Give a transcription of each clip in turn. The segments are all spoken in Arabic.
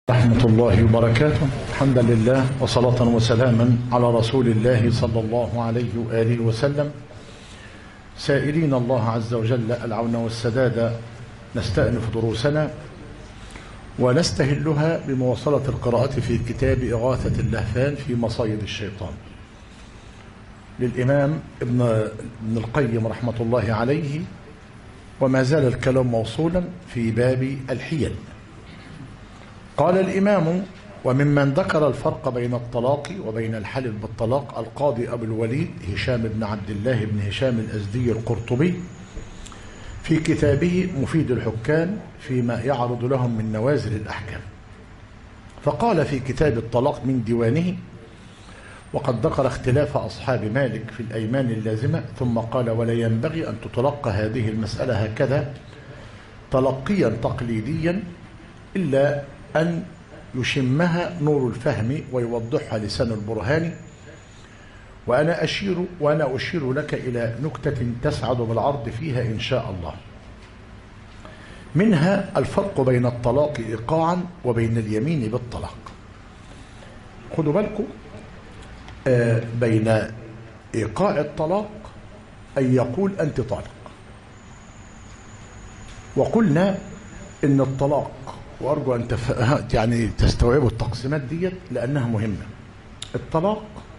رحمة الله وبركاته. حمدا لله وصلاة وسلاما على رسول الله صلى الله عليه وآله وسلم، سائلين الله عز وجل العون والسداد. نستأنف دروسنا ونستهلها بمواصلة القراءة في كتاب إغاثة اللهفان في مصايد الشيطان للإمام ابن القيم رحمة الله عليه، وما زال الكلام موصولا في باب الحيل. قال الإمام: وممن ذكر الفرق بين الطلاق وبين الحلف بالطلاق القاضي أبو الوليد هشام بن عبد الله بن هشام الأزدي القرطبي في كتابه مفيد الحكام فيما يعرض لهم من نوازل الأحكام. فقال في كتاب الطلاق من ديوانه: وقد ذكر اختلاف أصحاب مالك في الأيمان اللازمة، ثم قال: ولا ينبغي أن تتلقى هذه المسألة هكذا تلقيا تقليديا، إلا أن يشمها نور الفهم ويوضحها لسان البرهان. وأنا أشير لك إلى نكتة تسعد بالعرض فيها إن شاء الله. منها الفرق بين الطلاق إيقاعا وبين اليمين بالطلاق. خدوا بالكم، بين إيقاع الطلاق أن يقول أنت طالق، وقلنا إن الطلاق، وأرجو أن يعني تستوعبوا التقسيمات ديت لأنها مهمة. الطلاق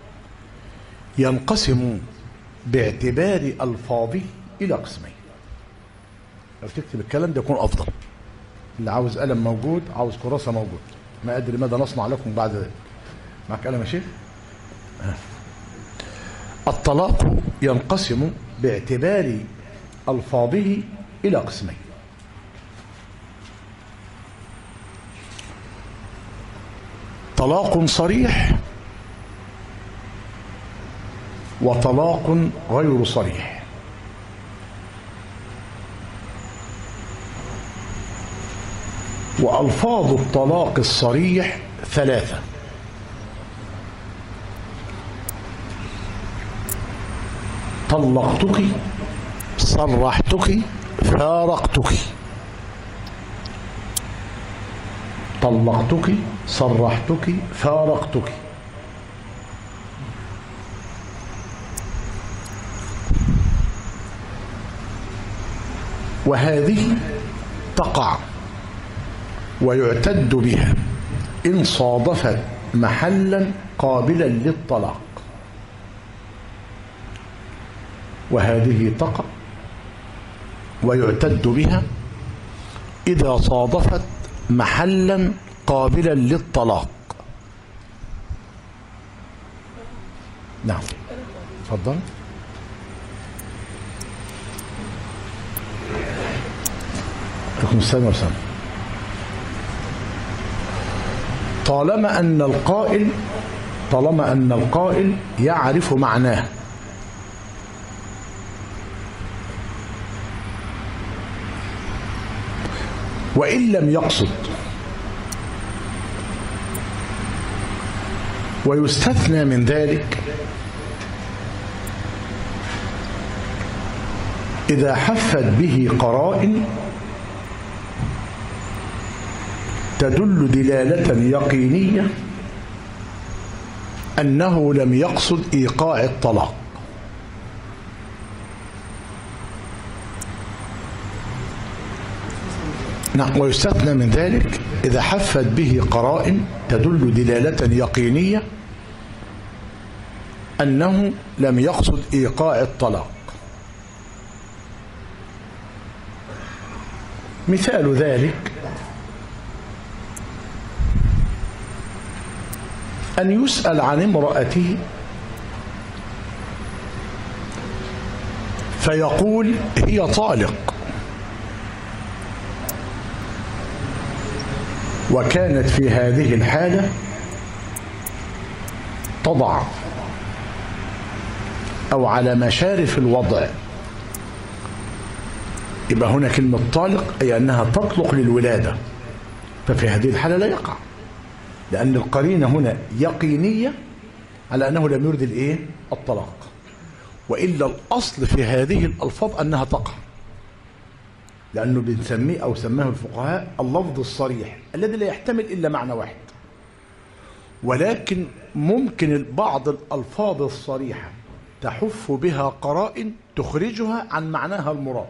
ينقسم باعتبار ألفاظه إلى قسمين. لو تكتب الكلام ده يكون أفضل. اللي عاوز قلم موجود، عاوز كراسة موجود. ما أدري ماذا نصنع لكم بعد ذلك. معك قلم يا شيخ؟ الطلاق ينقسم باعتبار ألفاظه إلى قسمين: طلاق صريح وطلاق غير صريح. وألفاظ الطلاق الصريح ثلاثة: طلقتك، صرحتك، فارقتك. طلقتك، صرحتك، فارقتك. وهذه تقع ويعتد بها إن صادفت محلا قابلا للطلاق. وهذه تقع ويعتد بها إذا صادفت محلا قابلا للطلاق. نعم، تفضل. عليكم السلام والسلام. طالما أن القائل يعرف معناه، وإن لم يقصد. ويستثنى من ذلك إذا حفت به قرائن تدل دلالة يقينية أنه لم يقصد إيقاع الطلاق. نعم، ويستثنى من ذلك إذا حفت به قرائن تدل دلالة يقينية أنه لم يقصد إيقاع الطلاق. مثال ذلك أن يسأل عن امرأته فيقول هي طالق، وكانت في هذه الحالة تضع أو على مشارف الوضع. يبقى هنا كلمة طالق أي أنها تطلق للولادة، ففي هذه الحالة لا يقع، لأن القرينة هنا يقينية على أنه لم يرد الطلاق. وإلا الأصل في هذه الألفاظ أنها تقع، لأنه بنسميه أو سماه الفقهاء اللفظ الصريح الذي لا يحتمل إلا معنى واحد، ولكن ممكن بعض الألفاظ الصريحة تحف بها قرائن تخرجها عن معناها المراد.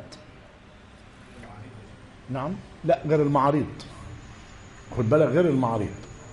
نعم، لا غير المعاريض، خد بالك غير المعاريض.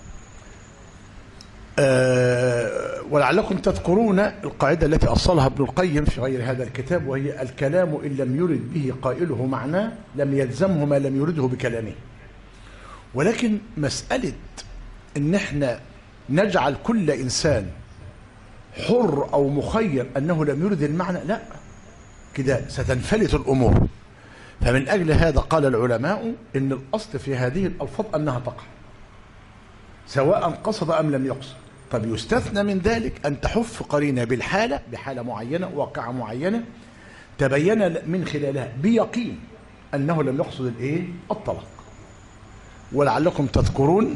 ولعلكم تذكرون القاعدة التي أصلها ابن القيم في غير هذا الكتاب، وهي الكلام إن لم يرد به قائله معناه لم يلزمه ما لم يرده بكلامه. ولكن مسألة إن احنا نجعل كل إنسان حر أو مخير أنه لم يرد المعنى، لا، كده ستنفلت الأمور. فمن أجل هذا قال العلماء إن الأصل في هذه الألفاظ أنها تقع سواء قصد أم لم يقصد. طب يستثنى من ذلك أن تحف قرينة بحالة معينة، واقعة معينة، تبين من خلالها بيقين أنه لم يقصد الطلاق. ولعلكم تذكرون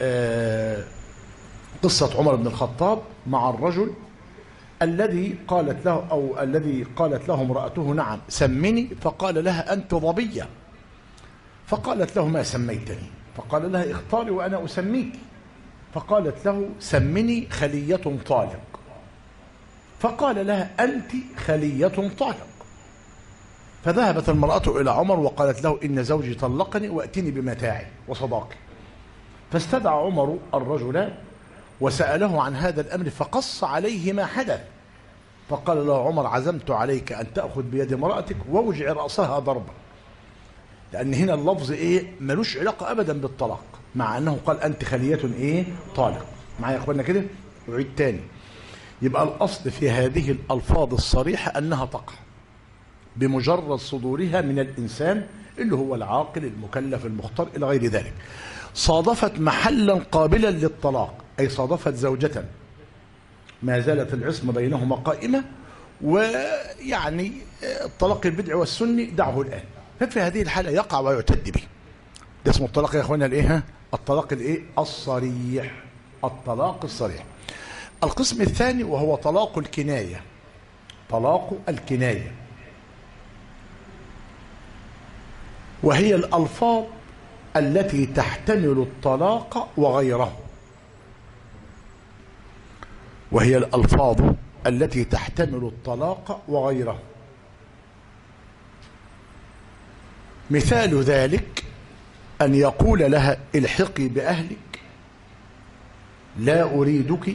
قصة عمر بن الخطاب مع الرجل الذي قالت له امرأته نعم سمني، فقال لها أنت ظبية، فقالت له ما سميتني، فقال لها اختاري وأنا أسميك، فقالت له سمني خلية طالق، فقال لها أنت خلية طالق. فذهبت المرأة إلى عمر وقالت له إن زوجي طلقني وأتني بمتاعي وصداقي. فاستدعى عمر الرجل وسأله عن هذا الأمر فقص عليه ما حدث، فقال له عمر عزمت عليك أن تأخذ بيد امرأتك واوجع رأسها ضربا، لأن هنا اللفظ ملوش علاقة أبدا بالطلاق، مع أنه قال أنت خلية طالق. معايا يا أخوانا كده؟ أعيد تاني. يبقى الأصل في هذه الألفاظ الصريحة أنها تقع بمجرد صدورها من الإنسان اللي هو العاقل المكلف المختار إلى غير ذلك. صادفت محلا قابلا للطلاق، أي صادفت زوجة ما زالت العصمة بينهما قائمة، ويعني الطلاق البدع والسني دعه الآن، ففي هذه الحالة يقع ويعتد به. ده اسمه الطلاق يا اخوانا الطلاق الصريح، الطلاق الصريح. القسم الثاني وهو طلاق الكناية. طلاق الكناية وهي الألفاظ التي تحتمل الطلاق وغيره. وهي الألفاظ التي تحتمل الطلاق وغيره. مثال ذلك أن يقول لها الحقي بأهلك، لا أريدك،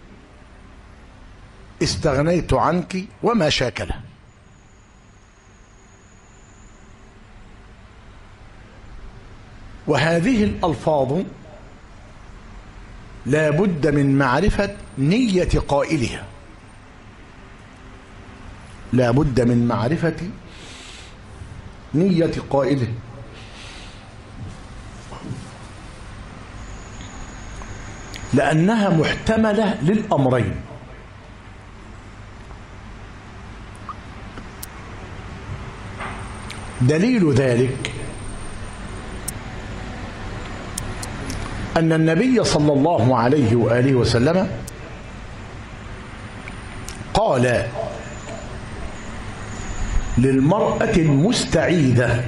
استغنيت عنك، وما شاكله. وهذه الألفاظ لا بد من معرفة نية قائلها، لا بد من معرفة نية قائله، لأنها محتملة للأمرين. دليل ذلك أن النبي صلى الله عليه وآله وسلم قال للمرأة المستعيذة،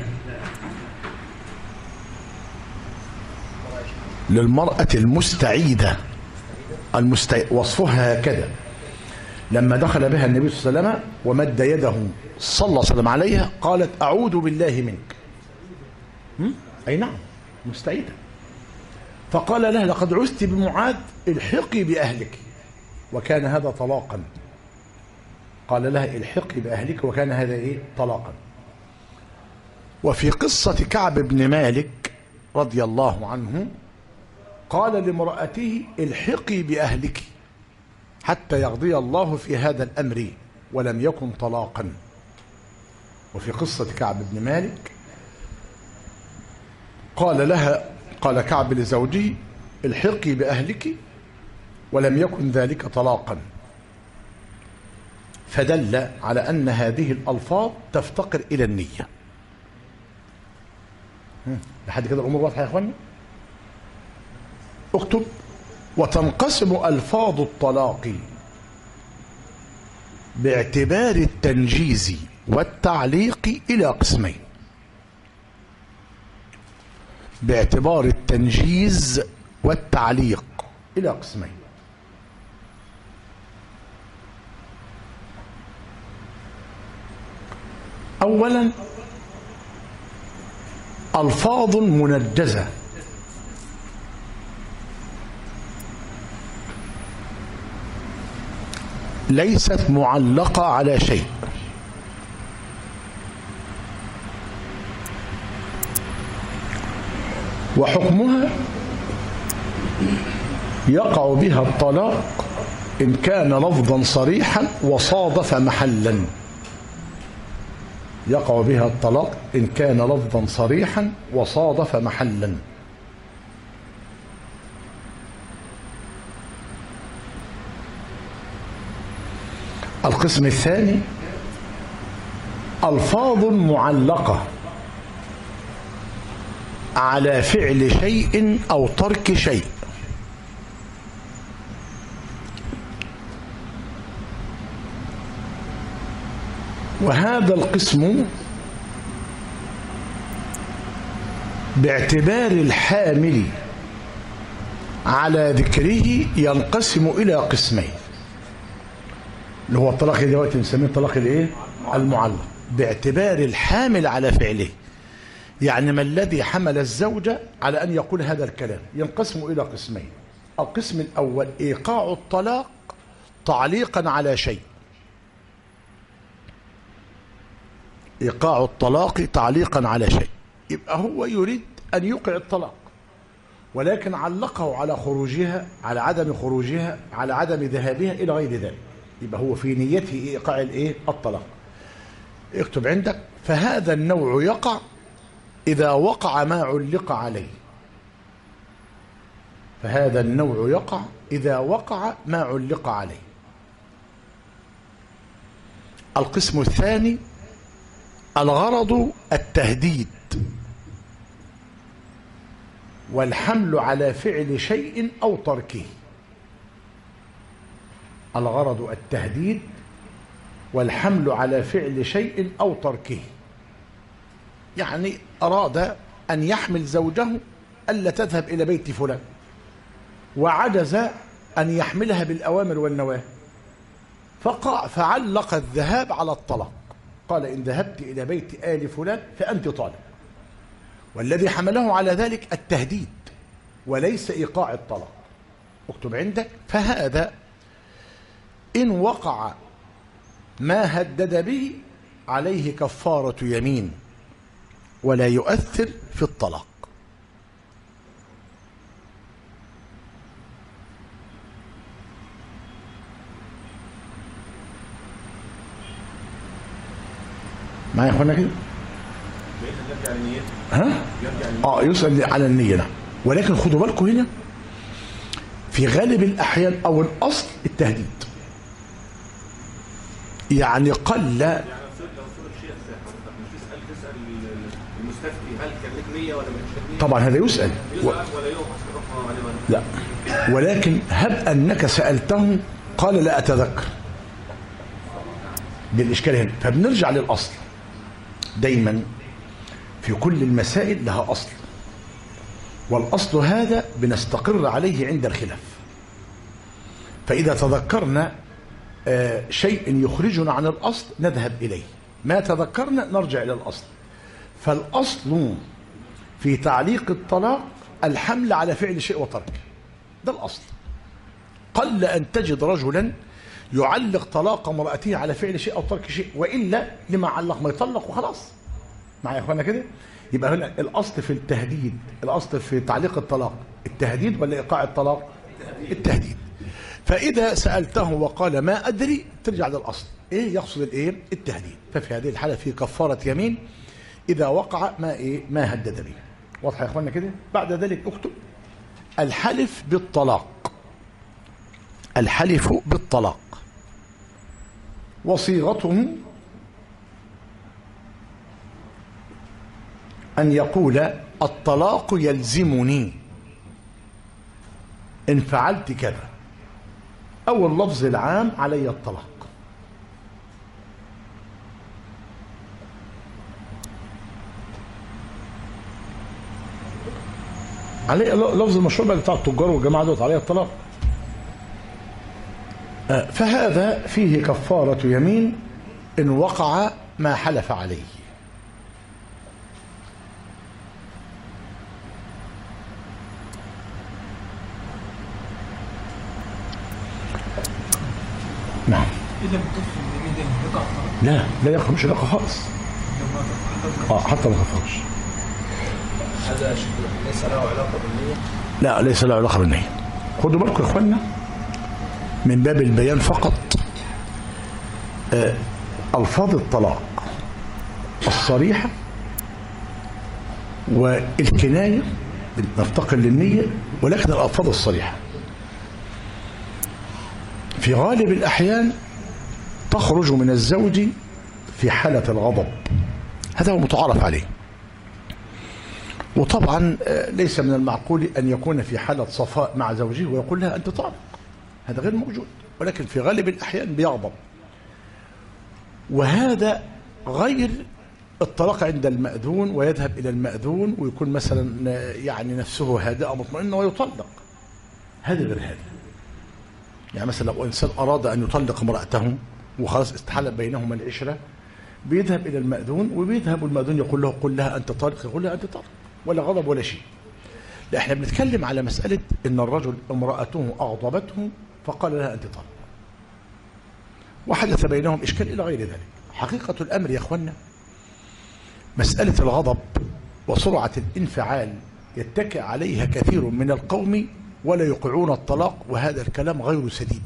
للمرأة المستعيذة وصفها هكذا: لما دخل بها النبي صلى الله عليه وسلم ومد يده صلى الله عليه وسلم عليها قالت أعوذ بالله منك. أي نعم مستعيذة. فقال لها لقد عزت بمعاذ الحقي بأهلك، وكان هذا طلاقا. قال لها الحقي بأهلك وكان هذا طلاقا. وفي قصة كعب بن مالك رضي الله عنه قال لامرأته الحقي بأهلك حتى يقضي الله في هذا الأمر، ولم يكن طلاقا. وفي قصة كعب بن مالك قال كعب لزوجه الحقي بأهلك ولم يكن ذلك طلاقا، فدل على أن هذه الألفاظ تفتقر إلى النية. لحد كده الأمور واضحة يا أخواني؟ اكتب: وتنقسم ألفاظ الطلاق باعتبار التنجيز والتعليق إلى قسمين. باعتبار التنجيز والتعليق إلى قسمين. أولا ألفاظ منجزة ليست معلقة على شيء، وحكمها يقع بها الطلاق إن كان لفظا صريحا وصادف محلا. يقع بها الطلاق إن كان لفظا صريحا وصادف محلا. القسم الثاني ألفاظ معلقة على فعل شيء أو ترك شيء. وهذا القسم باعتبار الحامل على ذكره ينقسم إلى قسمين، اللي هو الطلاق دلوقتي نسميه الطلاق الايه؟ المعلق، باعتبار الحامل على فعله. يعني ما الذي حمل الزوجة على أن يقول هذا الكلام ينقسم إلى قسمين. القسم الأول إيقاع الطلاق تعليقا على شيء. إيقاع الطلاق تعليقا على شيء، يبقى هو يريد أن يوقع الطلاق ولكن علقه على خروجها، على عدم خروجها، على عدم ذهابها إلى غير ذلك، يبقى هو في نيته إيقاع الإيه؟ الطلاق. اكتب عندك: فهذا النوع يقع إذا وقع ما علق عليه. فهذا النوع يقع إذا وقع ما علق عليه. القسم الثاني الغرض التهديد والحمل على فعل شيء أو تركه. الغرض التهديد والحمل على فعل شيء أو تركه. يعني أراد أن يحمل زوجه ألا تذهب إلى بيت فلان، وعجز أن يحملها بالأوامر والنواهي، فعلق الذهاب على الطلاق. قال: إن ذهبت إلى بيت آل فلان فأنت طالق. والذي حمله على ذلك التهديد وليس إيقاع الطلاق. اكتب عندك: فهذا إن وقع ما هدد به عليه كفارة يمين ولا يؤثر في الطلاق. معايا يا اخوانا كده؟ ها؟ يسأل على النية. نعم. ولكن خدوا بالكم هنا في غالب الأحيان أو الأصل التهديد. يعني قل يعني لو صورة شيء تسأل المستفتي هل كان لك نية ولا مش؟ طبعا هذا يسأل ولا يوقف لا، ولكن هب أنك سألته قال لا أتذكر، بالإشكال هنا. فبنرجع للأصل. دايما في كل المسائل لها أصل، والأصل هذا بنستقر عليه عند الخلاف. فإذا تذكرنا شيء يخرجنا عن الأصل نذهب إليه، ما تذكرنا نرجع إلى الأصل. فالأصل في تعليق الطلاق الحمل على فعل شيء وترك، ده الأصل. قل أن تجد رجلا يعلق طلاق امرأته على فعل شيء أو ترك شيء، وإلا لما علق ما يطلق وخلاص. معايا يا اخوانا كده؟ يبقى هنا الأصل في التهديد، الأصل في تعليق الطلاق التهديد ولا إيقاع الطلاق؟ التهديد. فإذا سألته وقال ما أدري ترجع للأصل. إيه يقصد الإيه؟ التهديد. ففي هذه الحالة في كفارة يمين إذا وقع ما هدد به. واضح يا اخوانا كده؟ بعد ذلك اكتب: الحلف بالطلاق. الحلف بالطلاق وصيغته أن يقول: الطلاق يلزمني إن فعلت كذا، أو اللفظ العام علي الطلاق. عليه لفظ المشروع بتاع التجار والجماعة دوت عليه الطلاق. فهذا فيه كفارة يمين إن وقع ما حلف عليه. نعم. إذا بتفهم اليمين ده يقع طلاق؟ لا يقع، مش يقع خالص. حتى ما كفرش. هذا ليس له علاقة بالنية؟ لا ليس له علاقة بالنية. خدوا بالكم يا اخوانا من باب البيان فقط، ألفاظ الطلاق الصريحة والكناية نفتقر للنية، ولكن الألفاظ الصريحة في غالب الأحيان تخرج من الزوج في حالة الغضب، هذا هو متعارف عليه. وطبعا ليس من المعقول أن يكون في حالة صفاء مع زوجه ويقول لها أنت طالق، هذا غير موجود، ولكن في غالب الأحيان بيغضب. وهذا غير الطلاق عند المأذون، ويذهب إلى المأذون ويكون مثلا يعني نفسه هادئة مطمئنة ويطلق، هذا غير هذا. يعني مثلا لو إنسان أراد أن يطلق امرأته وخلاص استحال بينهما العشرة، بيذهب إلى المأذون، وبيذهب المأذون يقول له قل لها أنت طالق، يقول لها أنت طالق، ولا غضب ولا شيء. لا، احنا بنتكلم على مسألة إن الرجل امرأته أغضبته فقال لها أنت طالق، وحدث بينهم إشكال إلى غير ذلك. حقيقة الأمر يا أخوانا مسألة الغضب وسرعة الانفعال يتكئ عليها كثير من القوم ولا يوقعون الطلاق، وهذا الكلام غير سديد.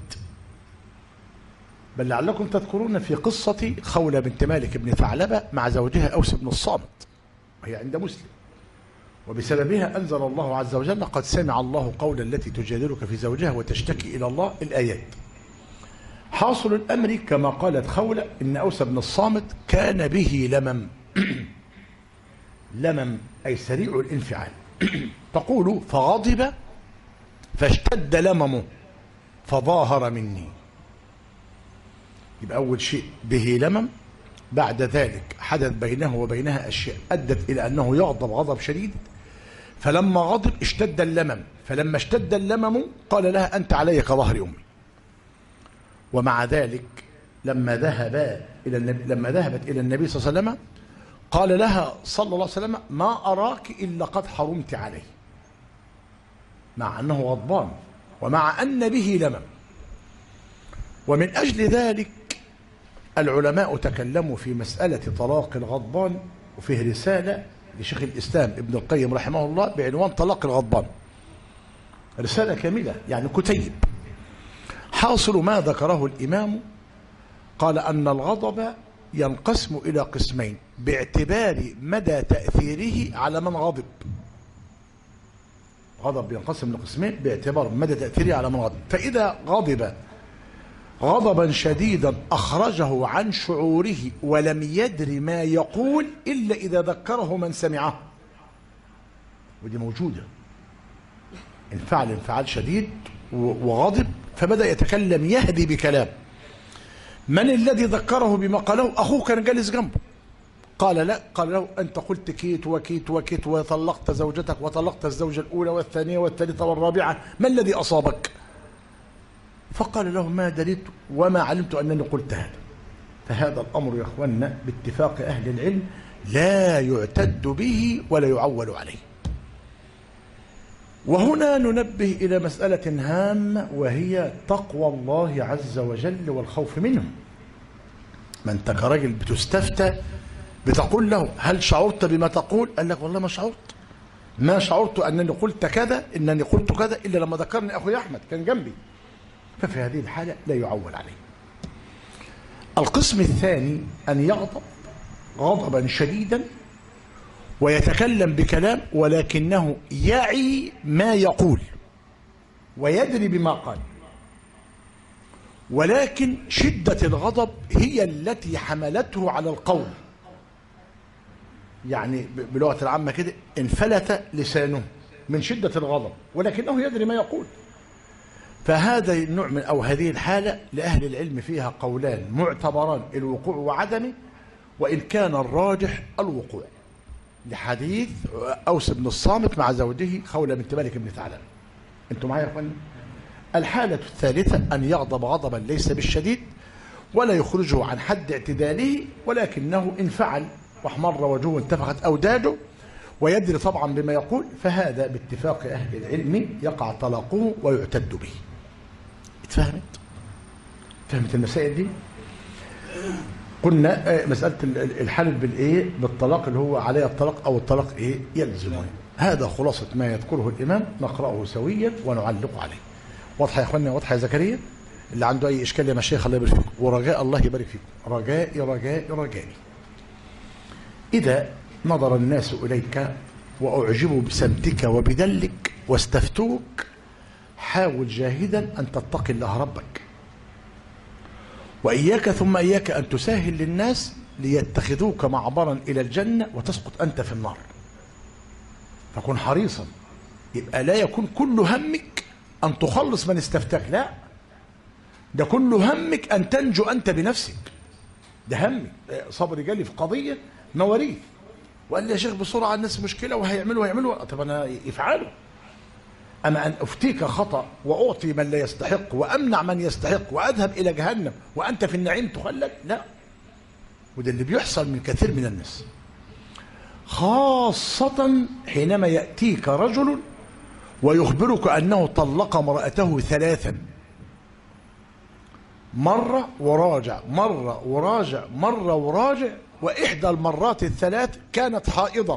بل لعلكم تذكرون في قصة خولة بنت مالك بن ثعلبة مع زوجها أوس بن الصامت، وهي عند مسلم، وبسببها أنزل الله عز وجل قد سمع الله قول التي تجادلك في زوجها وتشتكي إلى الله، الآيات. حاصل الأمر كما قالت خولة إن أوس بن الصامت كان به لمم لمم أي سريع الانفعال تقول فغضب فاشتد لممه فظاهر مني. يبقى أول شيء به لمم، بعد ذلك حدث بينه وبينها أشياء أدت إلى أنه يغضب غضب شديد، فلما غضب اشتد اللمم، فلما اشتد اللمم قال لها أنت علي كظهر أمي. ومع ذلك لما ذهبت إلى النبي صلى الله عليه وسلم قال لها صلى الله عليه وسلم ما أراك إلا قد حرمت عليه، مع أنه غضبان ومع أن به لمم. ومن أجل ذلك العلماء تكلموا في مسألة طلاق الغضبان، وفيه رسالة لشيخ الإسلام ابن القيم رحمه الله بعنوان طلاق الغضبان، رسالة كاملة يعني كتيب. حاصل ما ذكره الإمام قال أن الغضب ينقسم إلى قسمين باعتبار مدى تأثيره على من غضب. غضب ينقسم لقسمين باعتبار مدى تأثيره على من غضب. فإذا غضب غضبا شديدا أخرجه عن شعوره ولم يدر ما يقول إلا إذا ذكره من سمعه، ودي موجودة، انفعل انفعال شديد وغضب فبدأ يتكلم يهدي بكلام، من الذي ذكره بما قاله؟ أخوه كان جالس جنبه، قال لا، قال له أنت قلت كيت وكيت وكيت وطلقت زوجتك وطلقت الزوجة الأولى والثانية والثالثة والرابعة، ما الذي أصابك؟ فقال له ما دريت وما علمت أنني قلت هذا. فهذا الأمر يا أخوانا باتفاق أهل العلم لا يعتد به ولا يعول عليه. وهنا ننبه إلى مسألة هامة وهي تقوى الله عز وجل والخوف منه. ما أنت كراجل بتستفتى بتقول له هل شعرت بما تقول؟ قال لك والله ما شعرت أنني قلت كذا، إنني قلت كذا إلا لما ذكرني أخوي أحمد كان جنبي. ففي هذه الحالة لا يعول عليه. القسم الثاني أن يغضب غضبا شديدا ويتكلم بكلام ولكنه يعي ما يقول ويدري بما قال، ولكن شدة الغضب هي التي حملته على القول، يعني بلغة العامة كده انفلت لسانه من شدة الغضب ولكنه يدري ما يقول. فهذا النوع من أو هذه الحالة لأهل العلم فيها قولان معتبران، الوقوع وعدمه، وإن كان الراجح الوقوع. لحديث أوس بن الصامت مع زوجه خولة بنت مالك بن ثعلبة. انتم معايا يا اخواني؟ الحالة الثالثة أن يغضب غضبا ليس بالشديد ولا يخرجه عن حد اعتداله، ولكنه إن فعل واحمر وجهه وانتفخت أوداده ويدري طبعا بما يقول، فهذا باتفاق أهل العلم يقع طلاقه ويعتد به. اتفهمت؟ فهمت المسائل دي؟ قلنا مسألة الحلف بالإيه؟ بالطلاق اللي هو عليه الطلاق أو الطلاق إيه؟ يلزمه. هذا خلاصة ما يذكره الإمام، نقرأه سويا ونعلق عليه. واضحة يا أخواننا؟ واضحة يا زكريا؟ اللي عنده أي إشكال يا مشايخ الله يبارك فيكم، ورجاء الله يبارك فيكم، رجائي رجائي رجائي. إذا نظر الناس إليك وأعجبوا بسمتك وبذلك واستفتوك، حاول جاهدا أن تتقي الله ربك، وإياك ثم إياك أن تساهل للناس ليتخذوك معبرا إلى الجنة وتسقط أنت في النار. فكن حريصا، يبقى لا يكون كل همك أن تخلص من استفتاك، لا، ده كل همك أن تنجو أنت بنفسك. ده همك. صبر جالي في قضية مواريث وقال لي يا شيخ بسرعة الناس مشكلة وهيعملوا طب أنا يفعلوا. أما أن أفتيك خطأ وأعطي من لا يستحق وأمنع من يستحق وأذهب إلى جهنم وأنت في النعيم تخلد، لا. وده اللي بيحصل من كثير من الناس، خاصة حينما يأتيك رجل ويخبرك أنه طلق امرأته 3، مرة وراجع، مرة وراجع، مرة وراجع، وإحدى المرات ال3 كانت حائضا.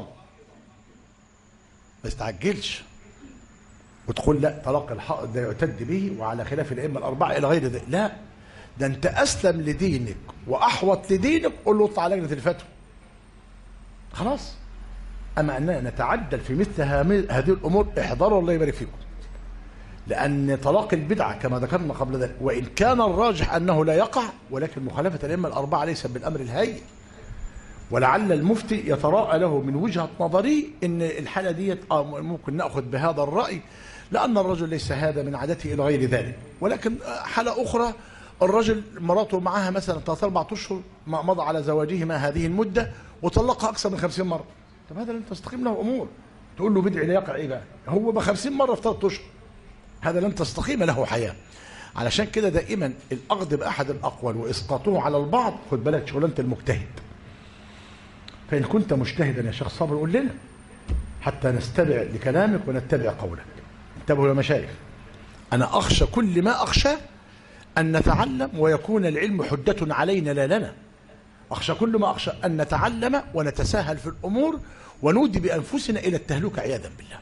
ما استعجلش وتقول لا طلاق الحائض ده يعتد به وعلى خلاف الأئمة الأربعة إلى غير ذلك، لا، ده أنت أسلم لدينك وأحوط لدينك، قل له اطلع على لجنة الفتوى خلاص. أما أننا نتعدل في مثل هذه الأمور احذروا الله يبارك فيكم، لأن طلاق البدعة كما ذكرنا قبل ذلك وإن كان الراجح أنه لا يقع، ولكن مخالفة الأئمة الأربعة ليس بالأمر الهين، ولعل المفتي يتراءى له من وجهة نظري إن الحالة دي ممكن نأخذ بهذا الرأي، لأن الرجل ليس هذا من عادته إلى غير ذلك. ولكن حالة أخرى الرجل مراته معها مثلا 3-4 أشهر مضى على زواجهما هذه المدة وطلقها أكثر من 50 مرة، طب هذا لن تستقيم له أمور، تقول له بدعي لا يقع إيه بقى؟ هو ب 50 مرة في 3 أشهر، هذا لن تستقيم له حياة. علشان كده دائما الأخذ بأحد الأقوال وإسقاطه على البعض، خد بالك شغلانة المجتهد. فإن كنت مجتهدا يا شيخ صابر قول لنا حتى نستمع لكلامك ونتبع قولك. انتبهوا يا مشايخ، أنا أخشى كل ما أخشى أن نتعلم ويكون العلم حجة علينا لا لنا. أخشى كل ما أخشى أن نتعلم ونتساهل في الأمور ونودي بأنفسنا إلى التهلكة عياذا بالله.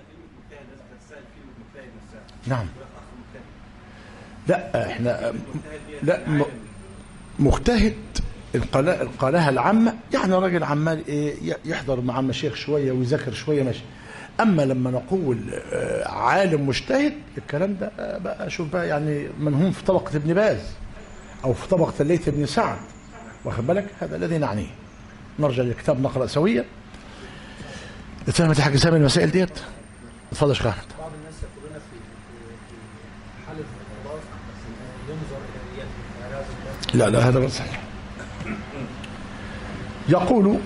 نعم. لا احنا لا مجتهد القالها العامة، يعني راجل عمال ايه يحضر مع المشايخ شوية ويذاكر شوية ماشي. أما لما نقول عالم مجتهد، الكلام ده بقى شوف بقى يعني من هم في طبقة ابن باز أو في طبقة الليث بن سعد، واخد بالك؟ هذا الذي نعنيه. نرجع للكتاب نقرأ سويا. اتفهمت يا حاج سامي المسائل ديت؟ اتفضل يا شيخ أحمد. بعض الناس يقولون في حالة الخلاص ينظر إلى نيته. لا هذا غير صحيح. يقول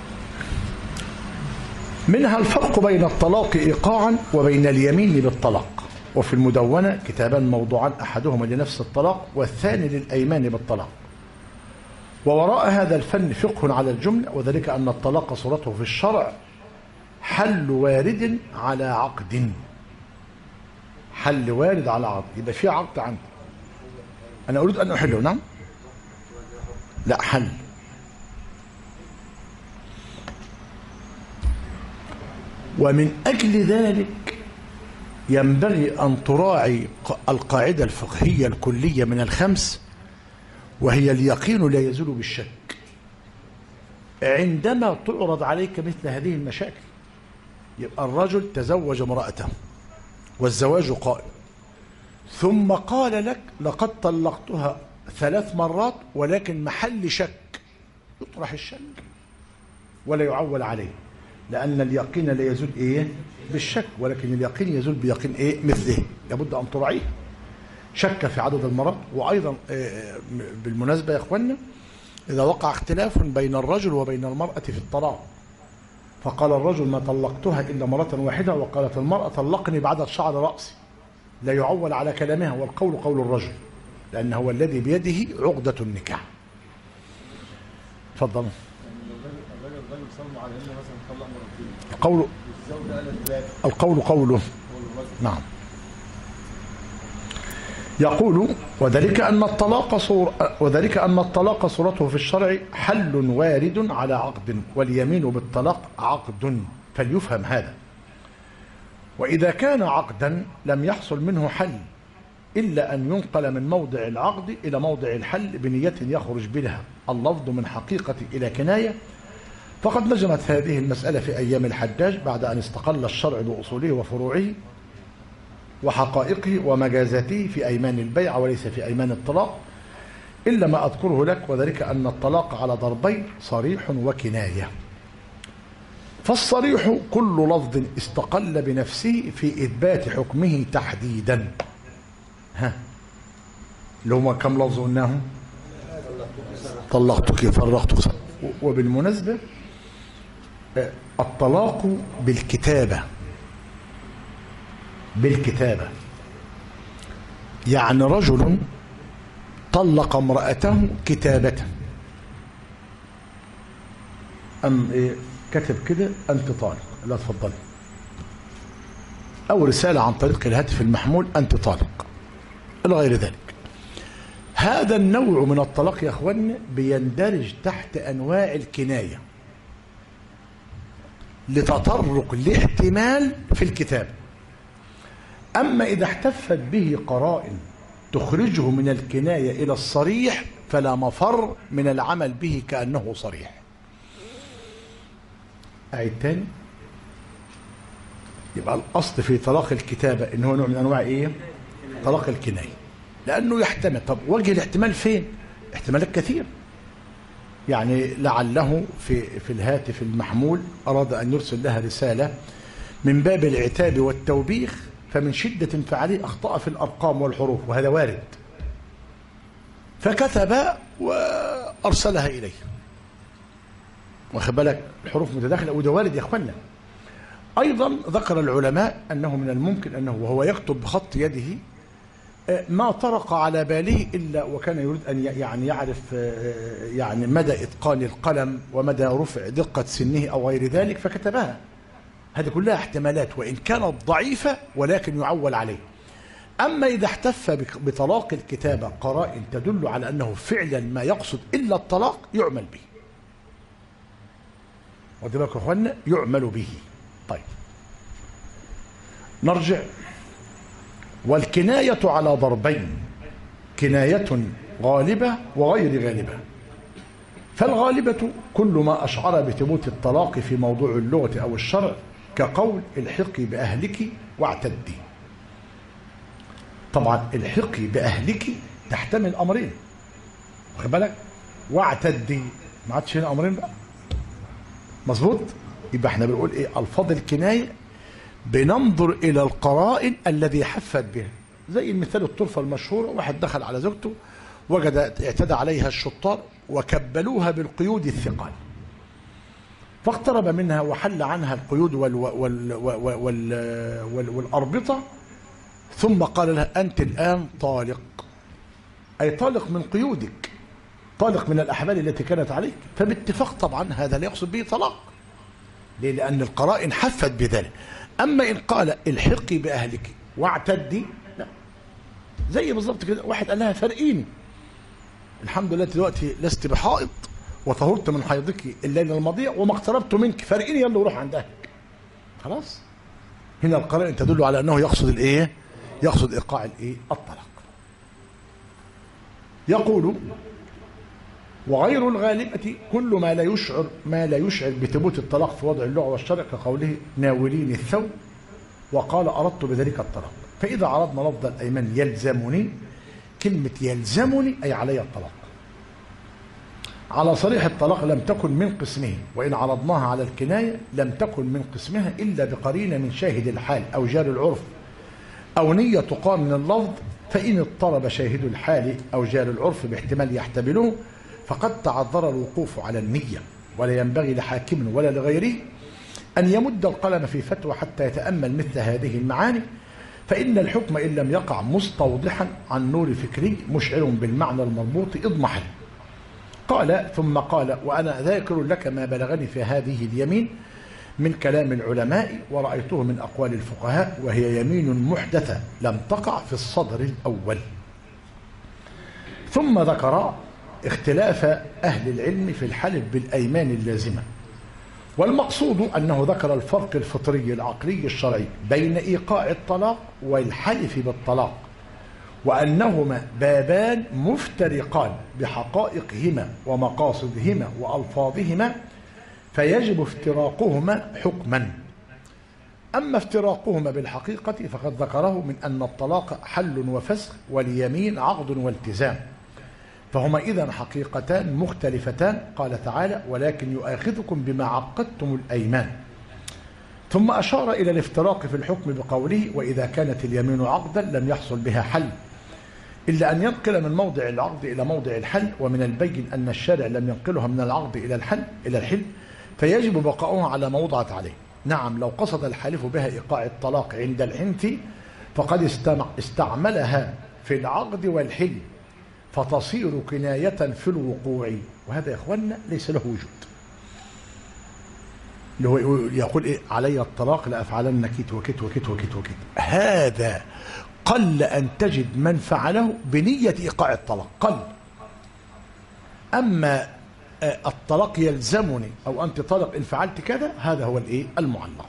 منها الفرق بين الطلاق إيقاعا وبين اليمين بالطلاق. وفي المدونة كتابان موضوعان، أحدهما لنفس الطلاق والثاني للأيمان بالطلاق. ووراء هذا الفن فقه على الجملة، وذلك أن الطلاق صورته في الشرع حل وارد على عقد. حل وارد على عقد، يبقى في عقد عنده أنا أريد أن أحله. نعم، لا حل. ومن أجل ذلك ينبغي أن تراعي القاعدة الفقهية الكلية من ال5، وهي اليقين لا يزول بالشك. عندما تعرض عليك مثل هذه المشاكل، يبقى الرجل تزوج امرأته والزواج قائم، ثم قال لك لقد طلقتها 3 مرات ولكن محل شك، يطرح الشك ولا يعول عليه، لأن اليقين لا يزول إيه؟ بالشك، ولكن اليقين يزول بيقين إيه؟ مثله. لابد أن تراعيه. شك في عدد المرات. وأيضا بالمناسبة يا إخواننا، إذا وقع اختلاف بين الرجل وبين المرأة في الطلاق، فقال الرجل ما طلقتها إلا مرة واحدة، وقالت المرأة طلقني بعدد شعر رأسي. لا يعول على كلامها، والقول قول الرجل، لأنه هو الذي بيده عقدة النكاح. تفضل. الراجل صلى على انه مثلا طلق مرتين. قوله الزوجة قالت ذلك. القول قوله. نعم. يقول وذلك أن الطلاق صورته في الشرع حل وارد على عقد، واليمين بالطلاق عقد، فليفهم هذا. وإذا كان عقدا لم يحصل منه حل إلا أن ينقل من موضع العقد إلى موضع الحل بنية يخرج بها اللفظ من حقيقة إلى كناية، فقد نجمت هذه المسألة في أيام الحجاج بعد أن استقل الشرع بأصوله وفروعه وحقائقه ومجازاته في أيمان البيع وليس في أيمان الطلاق، إلا ما أذكره لك، وذلك أن الطلاق على ضربين: صريح وكناية. فالصريح كل لفظ استقل بنفسه في إثبات حكمه تحديدا. اللي هما كم لفظ قلناهم؟ طلقتك، فرقتك. وبالمناسبة الطلاق بالكتابة يعني رجل طلق امرأته كتابة، كتب كده أنت طالق، لا تفضلي، أو رسالة عن طريق الهاتف المحمول أنت طالق إلى غير ذلك. هذا النوع من الطلاق يا أخواني بيندرج تحت أنواع الكناية لتطرق الاحتمال في الكتاب. أما إذا احتفت به قرائن تخرجه من الكناية إلى الصريح فلا مفر من العمل به كأنه صريح. أعيد تاني. يبقى الأصل في طلاق الكتابة إن هو نوع من أنواع إيه؟ طلاق الكناية، لأنه يحتمل. طب وجه الاحتمال فين؟ احتمالات كثير. يعني لعله في الهاتف المحمول أراد أن يرسل لها رسالة من باب العتاب والتوبيخ، فمن شدة انفعاله أخطأ في الأرقام والحروف، وهذا وارد، فكتب وأرسلها إليه. واخد بالك؟ الحروف متداخلة، وده وارد يا أخوانا. أيضا ذكر العلماء أنه من الممكن أنه وهو يكتب بخط يده ما طرق على باله إلا وكان يريد أن يعني يعرف يعني مدى إتقان القلم ومدى رفع دقة سنه أو غير ذلك فكتبها. هذه كلها احتمالات وإن كانت ضعيفة ولكن يعول عليه. أما إذا احتف بطلاق الكتابة قرائن تدل على أنه فعلا ما يقصد إلا الطلاق يعمل به. واخدين بالكم يا اخوانا؟ يعمل به. طيب نرجع. والكناية على ضربين: كناية غالبة وغير غالبة. فالغالبة كل ما أشعر بثبوت الطلاق في موضوع اللغة أو الشرع، كقول الحقي بأهلك واعتدي. طبعا الحقي بأهلك تحتمل أمرين، واخد بالك؟ واعتدي ما عادش هنا أمرين بقى، مظبوط؟ يبقى احنا بنقول ايه؟ الفاظ الكناية بننظر إلى القرائن الذي حفت بها، زي المثال الطرفة المشهورة: واحد دخل على زوجته وجد اعتدى عليها الشطار وكبلوها بالقيود الثقال، فاقترب منها وحل عنها القيود والأربطة، ثم قال لها أنت الآن طالق، أي طالق من قيودك، طالق من الأحبال التي كانت عليك. فباتفاق طبعا هذا لا يقصد به طلاق، ليه؟ لأن القرائن حفت بذلك. أما إن قال الحقي بأهلك واعتدي، لا، زي بالظبط كده واحد قال لها فرقيني، الحمد لله دلوقتي لست بحائض وطهرت من حيضك الليلة الماضية وما اقتربت منك، فرقيني يلا وروح عند أهلك. خلاص، هنا القرائن تدل على أنه يقصد الإيه؟ يقصد إيقاع الإيه؟ الطلاق. يقول: وغير الغالبة كل ما لا يشعر بثبوت الطلاق في وضع اللغة والشرع، كقوله ناوليني الثوب وقال أردت بذلك الطلاق. فإذا عرضنا لفظ الأيمان يلزمني، كلمة يلزمني أي علي الطلاق. على صريح الطلاق لم تكن من قسمه، وإن عرضناها على الكناية لم تكن من قسمها إلا بقرينة من شاهد الحال أو جار العرف أو نية تقام من اللفظ، فإن اضطرب شاهد الحال أو جار العرف باحتمال يحتمله فقد تعذر الوقوف على النية، ولا ينبغي لحاكم ولا لغيره أن يمد القلم في فتوى حتى يتأمل مثل هذه المعاني، فإن الحكم إن لم يقع مستوضحا عن نور فكري مشعر بالمعنى المربوط اضمحل. قال ثم قال: وأنا ذاكر لك ما بلغني في هذه اليمين من كلام العلماء ورأيته من أقوال الفقهاء، وهي يمين محدثة لم تقع في الصدر الأول. ثم ذكر اختلاف أهل العلم في الحلف بالأيمان اللازمة، والمقصود أنه ذكر الفرق الفطري العقلي الشرعي بين إيقاع الطلاق والحلف بالطلاق، وأنهما بابان مفترقان بحقائقهما ومقاصدهما وألفاظهما، فيجب افتراقهما حكما. أما افتراقهما بالحقيقة فقد ذكره من أن الطلاق حل وفسخ واليمين عقد والتزام، فهما إذن حقيقتان مختلفتان. قال تعالى: ولكن يؤاخذكم بما عقدتم الأيمان. ثم أشار إلى الافتراق في الحكم بقوله: وإذا كانت اليمين عقدا لم يحصل بها حل، إلا أن ينقل من موضع العقد إلى موضع الحل، ومن البين أن الشارع لم ينقلها من العقد إلى الحل، فيجب بقاؤها على ما وضعت عليه. نعم، لو قصد الحالف بها إيقاع الطلاق عند الحنث فقد استعملها في العقد والحل، فتصير كناية في الوقوع، وهذا يا إخواننا ليس له وجود. اللي هو يقول إيه؟ علي الطلاق لأفعلن كيت وكيت وكيت وكيت وكيت. هذا قل أن تجد من فعله بنية إيقاع الطلاق، قل. أما الطلاق يلزمني أو أنت طلق إن فعلت كذا، هذا هو الإيه؟ المعلق.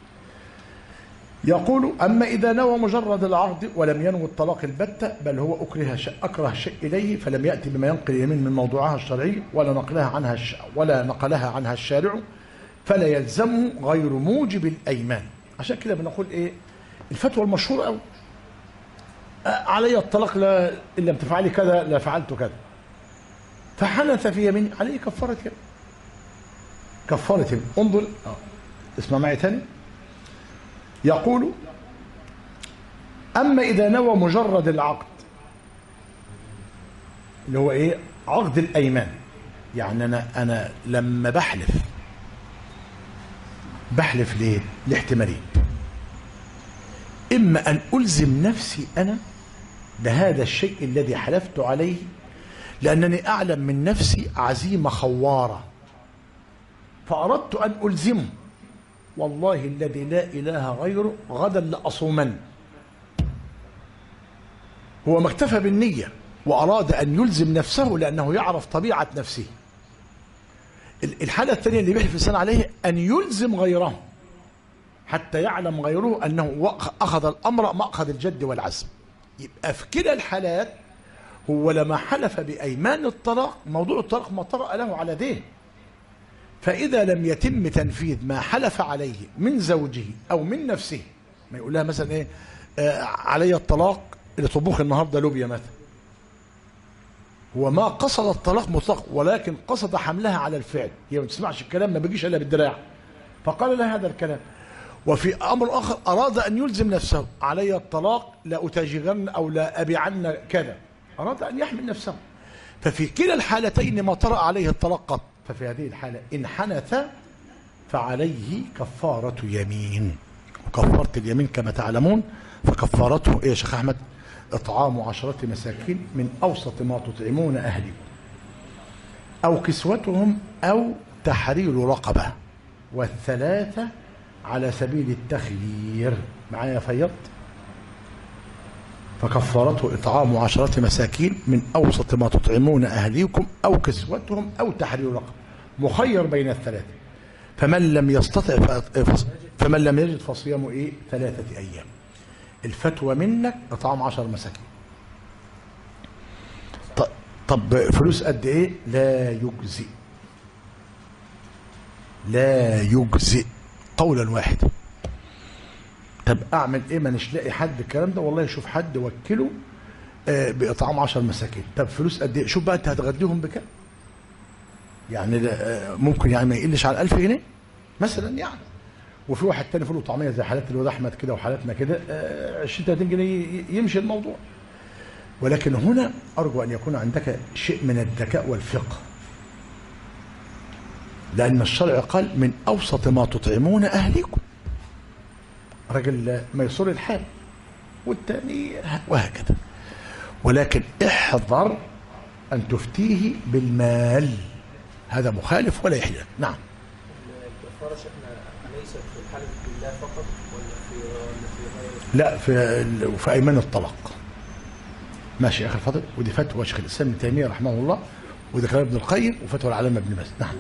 يقول: أما إذا نوى مجرد العقد ولم ينوي الطلاق البتة، بل هو أكره الشيء إليه فلم يأتي بما ينقل اليمين من موضوعها الشرعي ولا نقلها عنها الشارع، فلا يلزمه غير موجب الأيمان. عشان كده بنقول إيه؟ الفتوى المشهورة أوي: علي الطلاق إن لم تفعلي كذا لا فعلت كذا، فحنث في يمين عليه كفارة يمين. كفارة يمين. انظر اسمع معي ثاني. يقول: أما إذا نوى مجرد العقد، اللي هو إيه؟ عقد الأيمان. يعني أنا لما بحلف ليه؟ لاحتمالين: إما أن ألزم نفسي أنا بهذا الشيء الذي حلفت عليه لأنني أعلم من نفسي عزيمة خوارة، فأردت أن ألزمه، والله الذي لا إله غيره غدا لأصومن. هو ما اكتفى بالنية وأراد أن يلزم نفسه لأنه يعرف طبيعة نفسه. الحالة الثانية اللي بيحلف الإنسان عليه أن يلزم غيره حتى يعلم غيره أنه أخذ الأمر مأخذ الجد والعزم. يبقى في كلا الحالات هو لما حلف بأيمان الطلاق، موضوع الطلاق ما طرأ له على ذهن، فإذا لم يتم تنفيذ ما حلف عليه من زوجه أو من نفسه، ما يقول لها مثلا إيه؟ علي الطلاق اللي طبوخ النهارده لوبيا مثلا، هو ما قصد الطلاق مطلق ولكن قصد حملها على الفعل، هي ما تسمعش الكلام، ما بيجيش إلا بالدراع، فقال لها هذا الكلام. وفي أمر آخر أراد أن يلزم نفسه: علي الطلاق لا أتاجرن أو لا أبيعن كذا، أراد أن يحمل نفسه. ففي كلا الحالتين ما طرأ عليه الطلاق قط، ففي هذه الحالة إن حنث فعليه كفارة يمين. وكفارة اليمين كما تعلمون فكفارته إيه يا شيخ أحمد؟ إطعام 10 مساكين من أوسط ما تطعمون أهلكم، أو كسوتهم أو تحرير رقبة، والثلاثة على سبيل التخيير. معايا فيض؟ فكفارته إطعام 10 مساكين من أوسط ما تطعمون أهليكم أو كسوتهم أو تحرير رقبة، مخير بين الثلاثة. فمن لم يجد فصيام إيه؟ 3 أيام. الفتوى منك إطعام 10 مساكين. طب فلوس قد إيه؟ لا يجزئ قولا واحدا. طب اعمل ايه؟ ما نش لاقي حد الكلام ده، والله شوف حد وكله باطعام 10 مساكين. طب فلوس قد ايه؟ شوف بقى انت هتغديهم بكام؟ يعني ممكن يعني ما يقلش على 1000 جنيه مثلا يعني. وفي واحد تاني فول وطعميه زي حالات الواد احمد كده وحالاتنا كده 20 30 جنيه يمشي الموضوع. ولكن هنا ارجو ان يكون عندك شيء من الذكاء والفقه. لأن الشرع قال من أوسط ما تطعمون أهليكم. رجل ميسور الحال والتاني وهكذا. ولكن احذر أن تفتيه بالمال، هذا مخالف ولا يحل. نعم. الكفارة شيخنا ليست في الحلف بالله فقط ولا في غيره؟ لا، في أيمان الطلاق. ماشي يا أخي الفاضل، ودي فتوى شيخ الإسلام ابن تيمية رحمه الله، وده كلام ابن القيم، وفتوى العلامة ابن باز. نعم.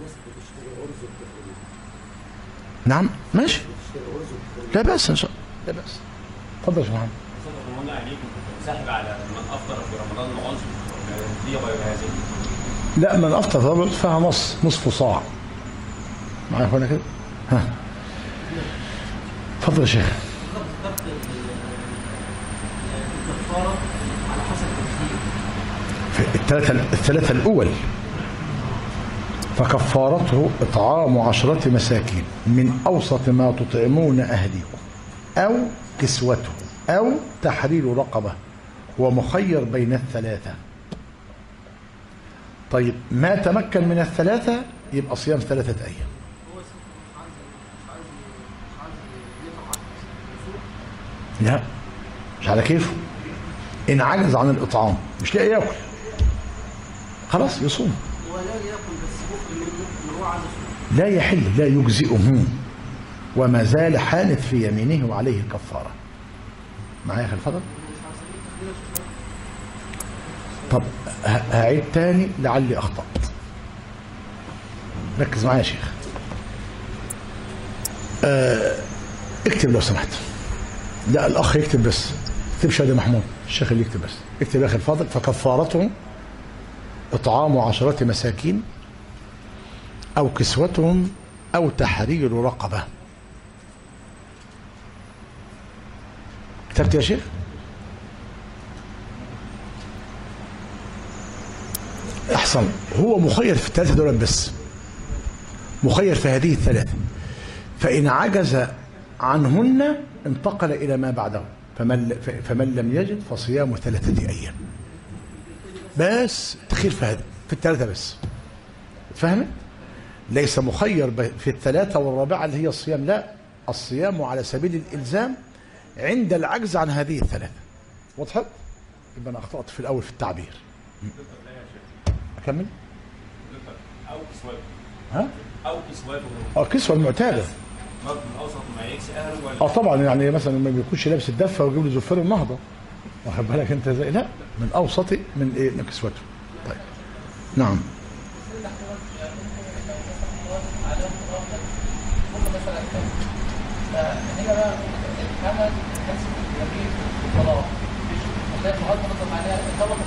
نعم ماشي، لا بأس إن شاء الله، لا بأس. اتفضل يا شيخ محمد. قلنا عليكم سحب على من افطر في رمضان العنصر دي غير هذه. لا، من افطر في رمضان فيها نصف صاع. معايا يا اخوانا كده؟ ها، اتفضل يا شيخ. الكفارة على حسب التفسير. في الثلاثة الأول فكفارته إطعام 10 مساكين من أوسط ما تطعمون أهليكم أو كسوته أو تحرير رقبة، هو مخير بين الثلاثة. طيب ما تمكن من الثلاثة يبقى صيام 3 أيام. لا، مش على كيفه. إن عجز عن الإطعام مش لاقي ياكل، خلاص يصوم. لا يحل، لا يجزئه، وما زال حانث في يمينه وعليه الكفارة. معايا يا اخي الفضل؟ طب هعيد تاني لعلي اخطأت. ركز معايا يا شيخ. اكتب لو سمحت. لا، الاخ يكتب بس، اكتبش يا محمود، الشيخ اللي يكتب بس. اكتب يا اخي الفاضل فكفارته اطعام 10 مساكين او كسوتهم او تحرير رقبه. كتبت يا شيخ؟ احسن. هو مخير في ال3 دول بس، مخير في هذه ال3، فان عجز عنهن انتقل الى ما بعده، فمن لم يجد فصيام 3 أيام بس. تخير في ال3 بس، فهمت؟ ليس مخير في ال3 والرابعة اللي هي الصيام، لا، الصيام على سبيل الإلزام عند العجز عن هذه ال3. وضحت؟ يبقى أنا أخطأت في الأول في التعبير. أكمل؟ أو كسوته. ها؟ أو كسوته. كسوة المعتادة. من أوسط ما يكسي أهله ولا؟ طبعا، يعني مثلا ما بيكونش لابس الدفة ويجيب له زفير النهضة، واخد بالك أنت ازاي؟ لا، من أوسط من إيه؟ من كسوته. طيب. نعم. فهنا بقى الحمل حسب اليمين والطلاق مش مغطى عليها الطلاق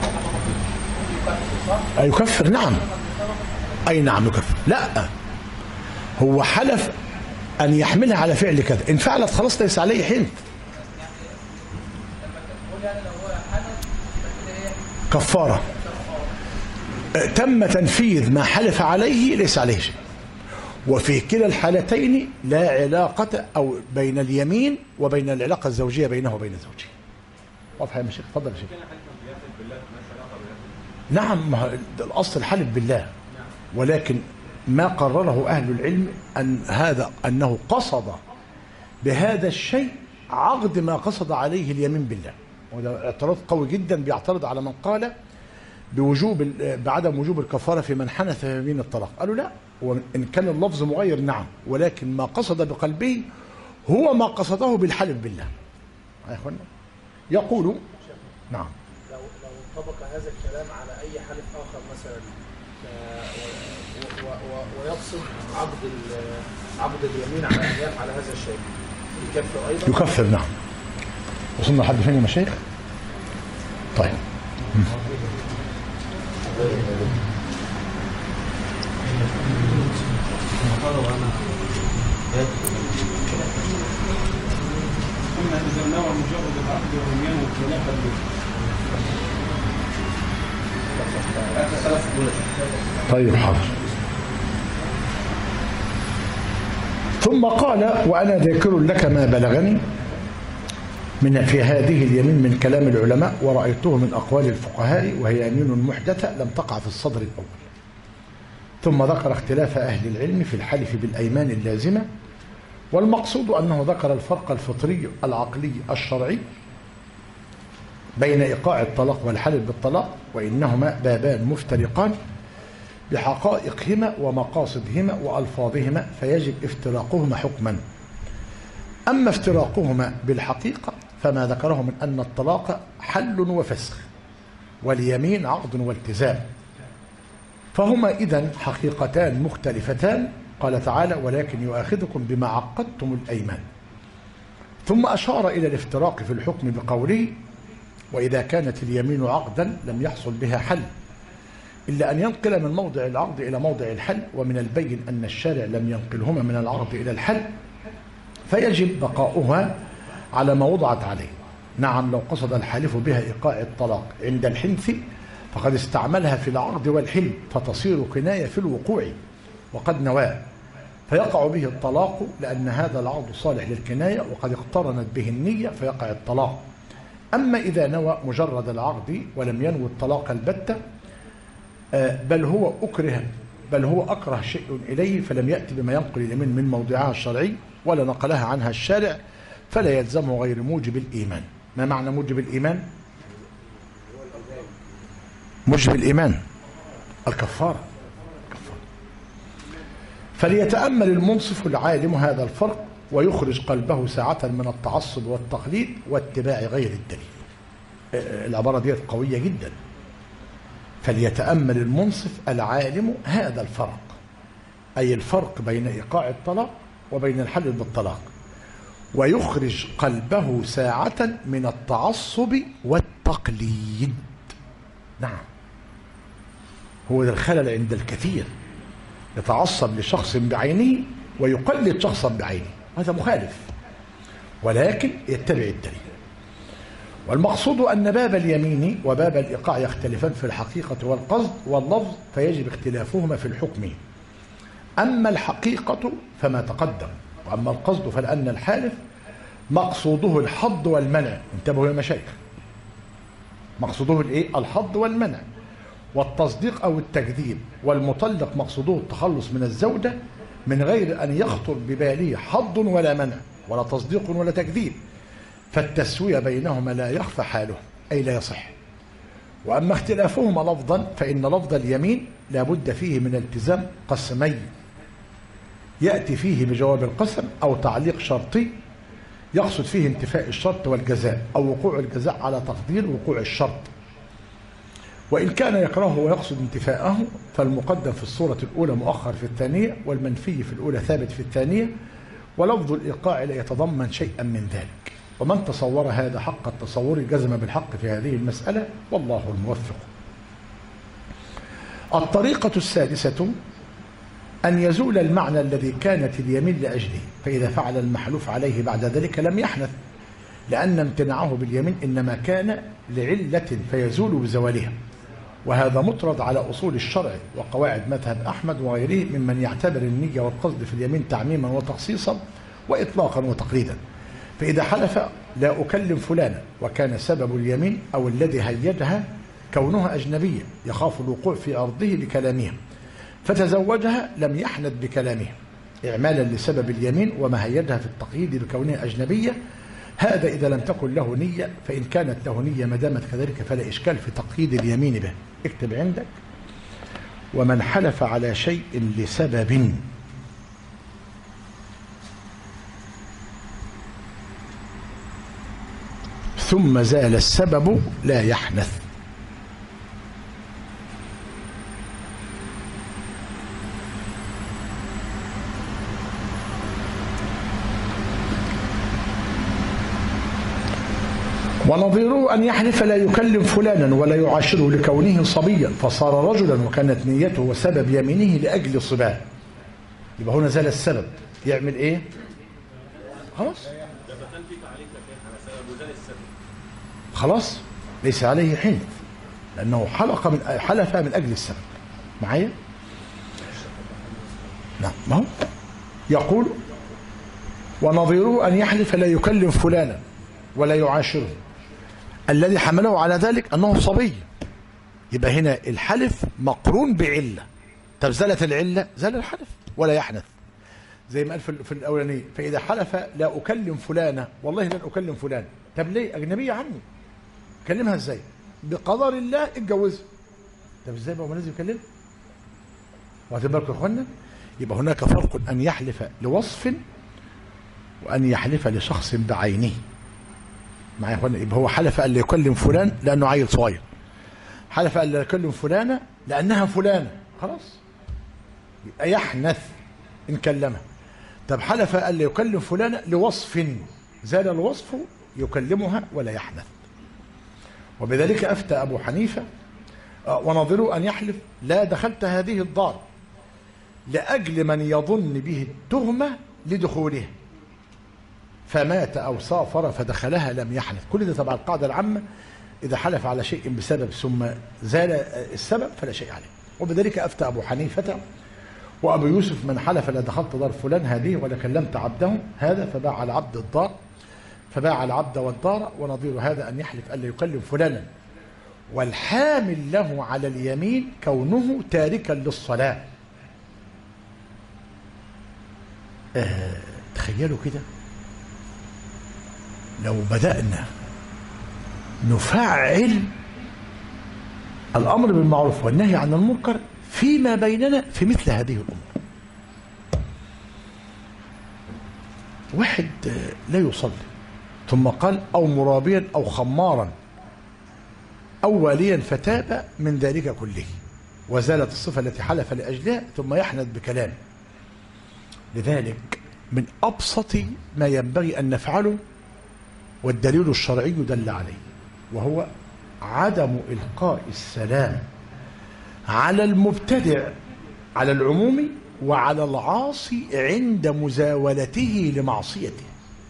صح؟ يكفر. نعم. أي نعم يكفر. لا، هو حلف أن يحملها على فعل كذا، إن فعلت خلاص ليس عليه حنث. كفارة. تم تنفيذ ما حلف عليه ليس عليه شيء. وفي كلا الحالتين لا علاقة أو بين اليمين وبين العلاقة الزوجية بينه وبين زوجه. واضح يا شيخ؟ تفضل يا شيخ. نعم، الأصل الحلف بالله، ولكن ما قرره أهل العلم أنه قصد بهذا الشيء عقد ما قصد عليه اليمين بالله. وده اعتراض قوي جدا بيعترض على من قال بعدم وجوب الكفارة في من حنث في يمين الطلاق. قالوا لا، وإن كان اللفظ مغير نعم، ولكن ما قصد بقلبه هو ما قصده بالحلف بالله. يا اخوانا يقول نعم. لو طبق هذا الكلام على أي حلف آخر مثلا ويقصد عقد اليمين على أن يفعل هذا الشيء، يكفر أيضا؟ يكفر. نعم. وصلنا لحد فين يا مشايخ؟ طيب. طيب حاضر. ثم قال وأنا ذاكر لك ما بلغني في هذه اليمين من كلام العلماء ورأيته من أقوال الفقهاء، وهي يمين محدثة لم تقع في الصدر الأول. ثم ذكر اختلاف أهل العلم في الحلف بالأيمان اللازمة، والمقصود أنه ذكر الفرق الفطري العقلي الشرعي بين إيقاع الطلاق والحلف بالطلاق، وإنهما بابان مفترقان بحقائقهما ومقاصدهما وألفاظهما، فيجب افتراقهما حكما. أما افتراقهما بالحقيقة فما ذكره من أن الطلاق حل وفسخ واليمين عقد والتزام، فهما إذن حقيقتان مختلفتان. قال تعالى: ولكن يؤاخذكم بما عقدتم الأيمان. ثم أشار إلى الافتراق في الحكم بقوله: وإذا كانت اليمين عقدا لم يحصل بها حل، إلا أن ينقل من موضع العقد إلى موضع الحل، ومن البين أن الشارع لم ينقلهما من العقد إلى الحل، فيجب بقاؤها على ما وضعت عليه. نعم، لو قصد الحالف بها إيقاع الطلاق عند الحنث فقد استعملها في العقد والحل، فتصير كناية في الوقوع وقد نواه، فيقع به الطلاق، لأن هذا العقد صالح للكناية وقد اقترنت به النية فيقع الطلاق. أما إذا نوى مجرد العقد ولم ينوي الطلاق البتة، بل هو أكره شيء إليه، فلم يأتي بما ينقل اليمين من موضعها الشرعي ولا نقلها عنها الشارع، فلا يلزمه غير موجب الإيمان. ما معنى موجب الإيمان؟ موجب الإيمان الكفارة. فليتأمل المنصف العالم هذا الفرق ويخرج قلبه ساعة من التعصب والتقليد واتباع غير الدليل. العبارة دي قوية جدا. فليتأمل المنصف العالم هذا الفرق، أي الفرق بين إيقاع الطلاق وبين الحل بالطلاق، ويخرج قلبه ساعة من التعصب والتقليد. نعم، هو ذا الخلل عند الكثير، يتعصب لشخص بعينه ويقلد شخصا بعينه، هذا مخالف، ولكن يتبع الدليل. والمقصود أن باب اليمين وباب الإيقاع يختلفان في الحقيقة والقصد واللفظ، فيجب اختلافهما في الحكم. أما الحقيقة فما تقدم، وأما القصد فلأن الحالف مقصوده الحض والمنع. انتبهوا يا مشايخ، مقصوده الحض والمنع والتصديق أو التكذيب، والمطلق مقصوده التخلص من الزوجة من غير أن يخطر بباله حض ولا منع ولا تصديق ولا تكذيب، فالتسوية بينهما لا يخفى حاله، أي لا يصح. وأما اختلافهما لفظا فإن لفظ اليمين لا بد فيه من التزام قسمي يأتي فيه بجواب القسم، أو تعليق شرطي يقصد فيه انتفاء الشرط والجزاء، أو وقوع الجزاء على تقدير وقوع الشرط. وإن كان يكرهه ويقصد انتفاءه فالمقدم في الصورة الأولى مؤخر في الثانية، والمنفي في الأولى ثابت في الثانية، ولفظ الإيقاع لا يتضمن شيئا من ذلك. ومن تصور هذا حق التصور جزم بالحق في هذه المسألة، والله الموفق. الطريقة السادسة أن يزول المعنى الذي كانت اليمين لأجله، فإذا فعل المحلوف عليه بعد ذلك لم يحنث، لأن امتناعه باليمين إنما كان لعلة فيزول بزوالها، وهذا مطرد على أصول الشرع وقواعد مذهب أحمد وغيره ممن يعتبر النية والقصد في اليمين تعميما وتخصيصا وإطلاقا وتقليدا. فإذا حلف لا أكلم فلانا وكان سبب اليمين أو الذي هيجها كونها أجنبية يخاف الوقوع في عرضه بكلامها فتزوجها، لم يحنث بكلامها إعمالا لسبب اليمين وما هيجها في التقييد بكونها أجنبية. هذا إذا لم تكن له نية، فإن كانت له نية ما دامت كذلك فلا إشكال في تقييد اليمين به. اكتب عندك: ومن حلف على شيء لسبب ثم زال السبب لا يحنث. ونظيره أن يحلف لا يكلم فلانا ولا يعاشره لكونه صبيا فصار رجلا وكانت نيته وسبب يمينه لأجل صباه، يبقى هنا زال السبب، يعمل إيه؟ خلاص ليس عليه حنث، لأنه حلف من أجل السبب. معايا؟ نعم. ما هو يقول: ونظيره أن يحلف لا يكلم فلانا ولا يعاشره، الذي حمله على ذلك أنه صبي، يبقى هنا الحلف مقرون بعلة، طب زالت العلة زال الحلف ولا يحنث، زي ما قال في الأولانية فإذا حلف لا أكلم فلانة والله لن أكلم فلان. طب ليه؟ أجنبية عنه، كلمها إزاي؟ بقدر الله اتجوزها. طب إزاي بقى لازم يكلمها؟ واخدين بالكم يا إخوانا؟ يبقى هناك فرق أن يحلف لوصف وأن يحلف لشخص بعينه. معايا يا إخوانا؟ يبقى هو حلف أن لا يكلم فلان لأنه عيل صغير، حلف أن لا يكلم فلانة لأنها فلانة، خلاص يبقى يحنث إن كلمها. طب حلف أن لا يكلم فلانة لوصف زال الوصف يكلمها ولا يحنث. وبذلك أفتى أبو حنيفة ونظروا أن يحلف لا دخلت هذه الدار لأجل من يظن به التهمة لدخولها فمات أو سافر فدخلها لم يحنث. كل ده تبع القاعدة العامة، إذا حلف على شيء بسبب ثم زال السبب فلا شيء عليه. وبذلك أفتى أبو حنيفة وأبو يوسف من حلف لا دخلت دار فلان هذه ولا كلمت عبده هذا فباع العبد الدار، فباع العبد والدار. ونظير هذا أن يحلف ألا يكلم فلانا والحامل له على اليمين كونه تاركا للصلاة. تخيلوا كده لو بدأنا نفعل الأمر بالمعروف والنهي عن المنكر فيما بيننا في مثل هذه الأمور. واحد لا يصلي ثم قال أو مرابيا أو خمارا أو واليا فتاب من ذلك كله وزالت الصفة التي حلف لأجلها ثم يحنث بكلامه. لذلك من أبسط ما ينبغي أن نفعله والدليل الشرعي دل عليه وهو عدم إلقاء السلام على المبتدع على العموم وعلى العاصي عند مزاولته لمعصيته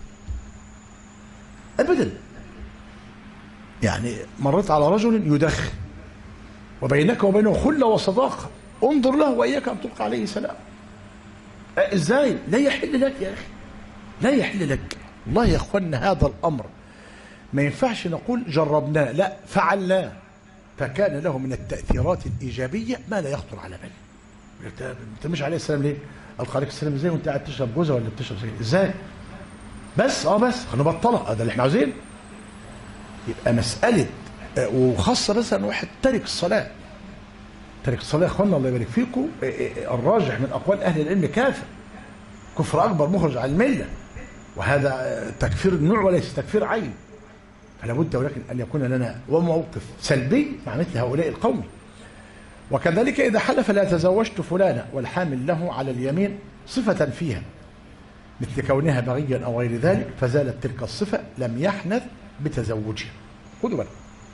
أبدا. يعني مرت على رجل يدخن وبينك وبينه خلة وصداقة، انظر له وإياك أن تلقى عليه سلام. إزاي؟ لا يحل لك يا أخي، لا يحل لك. والله يا أخوانا هذا الأمر ما ينفعش نقول جربناه، لا فعلناه فكان له من التأثيرات الإيجابية ما لا يخطر على بالك. انت مش عليه السلام ليه؟ ألقى عليك السلام ازاي وانت قاعد تشرب جوزة ولا بتشرب سجاير؟ ازاي؟ بس بس هنبطلها، ده اللي احنا عاوزينه. يبقى مسألة وخاصة مثلا واحد تارك الصلاة، تارك الصلاة يا اخوانا الله يبارك فيكم، الراجح من أقوال أهل العلم كافر، كفر أكبر مخرج عن الملة، وهذا تكفير النوع وليس تكفير عين. فلا بد ولكن أن يكون لنا وموقف سلبي مع مثل هؤلاء القوم. وكذلك إذا حلف لا تزوجت فلانا والحامل له على اليمين صفة فيها مثل كونها بغيا أو غير ذلك فزالت تلك الصفة لم يحنث بتزوجها. خذوا بالكم.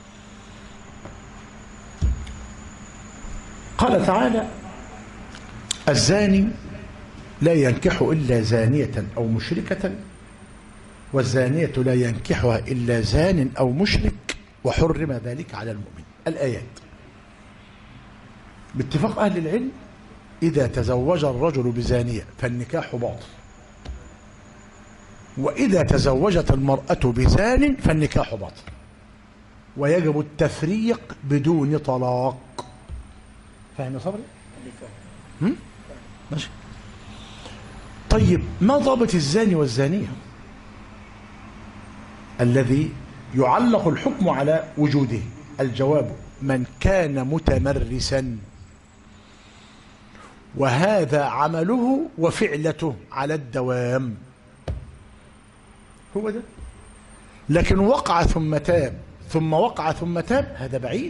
قال تعالى الزاني لا ينكح إلا زانية أو مشركة والزانية لا ينكحها إلا زان أو مشرك وحرم ذلك على المؤمن. الآيات باتفاق أهل العلم إذا تزوج الرجل بزانية فالنكاح باطل، وإذا تزوجت المرأة بزان فالنكاح باطل، ويجب التفريق بدون طلاق. فاهم يا صبري؟ ماشي. طيب ما ضابط الزاني والزانية الذي يعلق الحكم على وجوده؟ الجواب من كان متمرسا وهذا عمله وفعلته على الدوام، هو ده. لكن وقع ثم تاب ثم وقع ثم تاب هذا بعيد.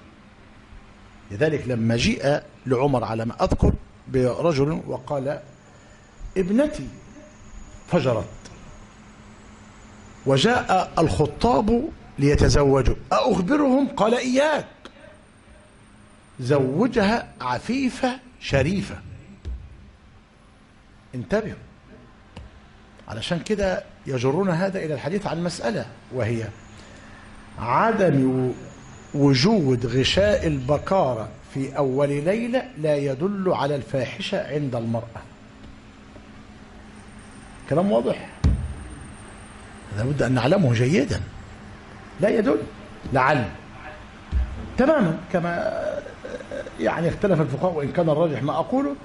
لذلك لما جيء لعمر على ما أذكر برجل وقال ابنتي فجرت وجاء الخطاب ليتزوجوا أخبرهم؟ قال إياك، زوجها عفيفة شريفة. انتبهوا، علشان كده يجرون هذا إلى الحديث عن مسألة وهي عدم وجود غشاء البكارة في أول ليلة لا يدل على الفاحشة عند المرأة. كلام واضح؟ لابد أن نعلمه جيدا. لا يدل، لعل تماما كما يعني اختلف الفقهاء وإن كان الراجح ما أقوله،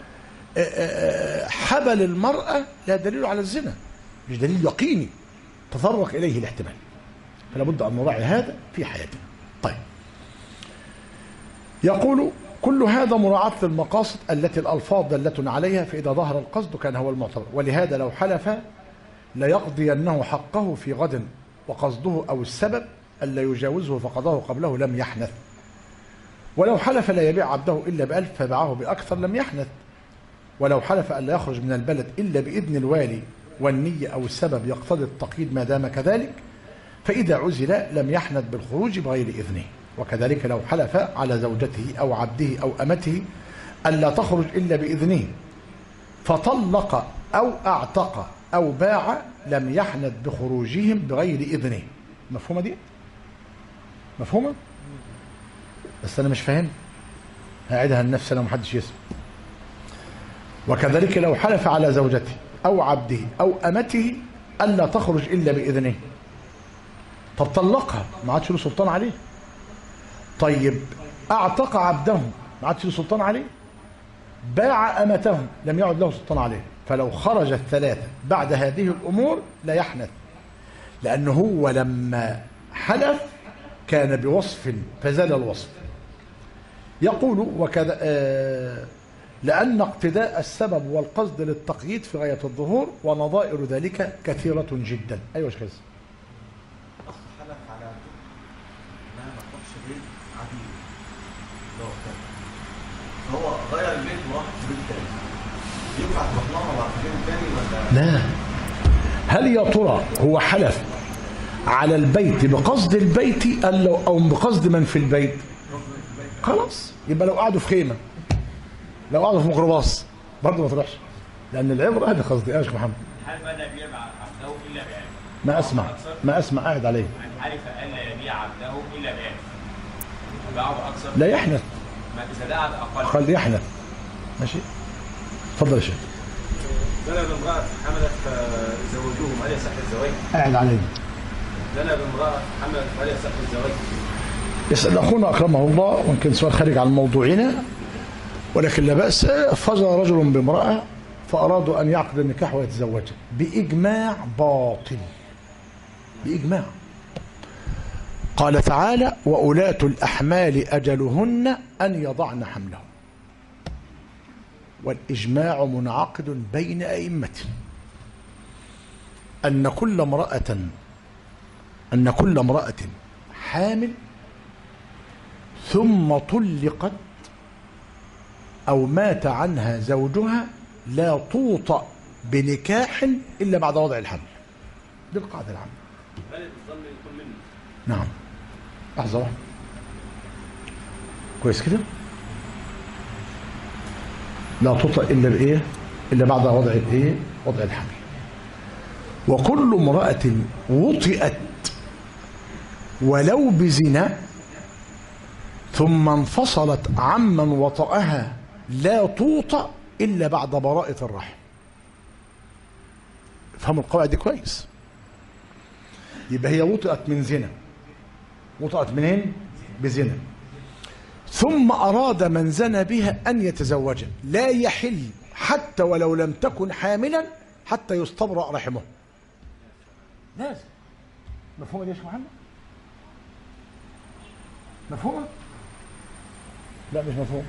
حبل المرأة لا دليل على الزنا، مش دليل يقيني تطرق إليه الاحتمال، فلا بد أن نراعي هذا في حياتنا. طيب، يقول كل هذا مراعاة للمقاصد التي الألفاظ دالة عليها، فإذا ظهر القصد كان هو المعتبر، ولهذا لو حلف ليقضينه حقه في غد، وقصده أو السبب ألا يجاوزه فقضاه قبله لم يحنث، ولو حلف لا يبيع عبده إلا ب1000 فباعه بأكثر لم يحنث، ولو حلف ألا يخرج من البلد إلا بإذن الوالي والنية أو السبب يقتضي التقييد ما دام كذلك، فإذا عزل لم يحنث بالخروج بغير إذنه. وكذلك لو حلف على زوجته أو عبده أو أمته ألا تخرج إلا بإذنه فطلق أو أعتق أو باع لم يحنث بخروجهم بغير إذنه. مفهومة دي؟ مفهومة؟ بس أنا مش فاهم، هعيدها لنفسي لو محدش يسمع. وكذلك لو حلف على زوجته أو عبده أو أمته ألا تخرج إلا بإذنه، طب طلقها ما عادش له سلطان عليه. طيب أعتق عبده ما عادش له سلطان عليه. باع أمته لم يعد له سلطان عليه. فلو خرج الثلاثة بعد هذه الأمور لا يحنث، لأنه هو لما حلف كان بوصف فزال الوصف. يقول وكذا لأن اقتداء السبب والقصد للتقييد في غاية الظهور، ونظائر ذلك كثيرة جدا. أيوة يا شيخ. أصل حلف على إنها ما تروحش بيت عديد، فهو غير البيت وراح في بيت تاني، ينفع تروح لها بعد بيت تاني ولا لا؟ هل يا ترى هو حلف على البيت بقصد البيت أو بقصد من في البيت؟ خلاص، يبقى لو قعدوا في خيمة، لو قعدوا في ميكروباص برضه ما تروحش، لأن العبرة هذا قصدي. يا شيخ محمد، هل بدأ يبيع عبده إلا بعلم؟ ما أسمع قاعد عليه. من حلف ألا يبيع عبده إلا بعلم باعه أكثر لا يحنث، ما إذا دعت أقل خلي يحنث. ماشي، اتفضل يا شيخ. زنى بامرأة حملت فزوجوهم، هل يصح الزواج؟ قاعد عليه. زنى بامرأة حملت فهل يصح الزواج؟ يسأل أخونا أكرمه الله، ويمكن سؤال خارج عن موضوعنا ولكن لا بأس. فجر رجل بامرأة فأرادوا أن يعقد النكاح ويتزوجها بإجماع باطل، بإجماع. قال تعالى: وأولاة الأحمال أجلهن أن يضعن حملهم. والإجماع منعقد بين أئمة أن كل امرأة حامل ثم طلقت أو مات عنها زوجها لا توطأ بنكاح إلا بعد وضع الحمل. دي القاعدة العامة. هل الظن يكون منه؟ نعم. لحظة واحدة. كويس كده؟ لا توطأ إلا بإيه؟ إلا بعد وضع الإيه؟ وضع الحمل. وكل امرأة وطئت ولو بزنا ثم انفصلت عمن وطأها لا توطأ إلا بعد براءة الرحم. فهموا القواعد دي كويس. يبقى هي وطئت من زنا. وطئت منين؟ بزنا. ثم أراد من زنى بها أن يتزوجها، لا يحل حتى ولو لم تكن حاملا حتى يستبرأ رحمه. لازم. مفهومة دي يا شيخ محمد؟ مفهومة؟ لا مش مفهوم.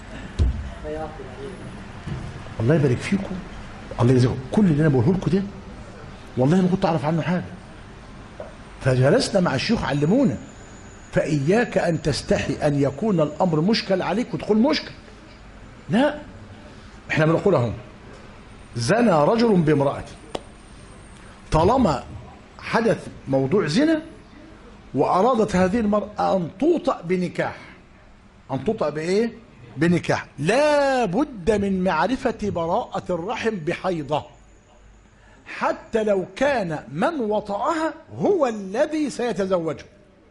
الله يبارك فيكم، الله يجزاكم. كل اللي انا بقوله لكم ده والله ما كنت اعرف عنه حاجه، فجلسنا مع الشيوخ علمونا. فاياك ان تستحي ان يكون الامر مشكل عليك وتقول مشكل. لا، احنا بنقول اهو: زنى رجل بامرأة، طالما حدث موضوع زنا وارادت هذه المرأة ان توطأ بنكاح، أن تطأ بإيه؟ بنكاح، لا بد من معرفة براءة الرحم بحيضة، حتى لو كان من وطأها هو الذي سيتزوجه.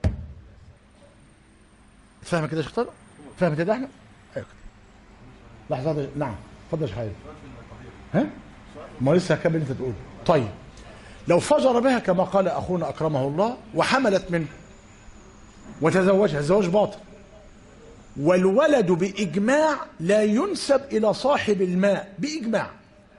فاهم كده يا شيخ طارق؟ فاهم كده احنا؟ ايوه. لحظة، نعم، اتفضل يا شيخ خالد. ها؟ ما لسه هكمل انت تقول. طيب، لو فجر بها كما قال أخونا أكرمه الله وحملت منه وتزوجها، الزواج باطل، والولد بإجماع لا ينسب إلى صاحب الماء بإجماع.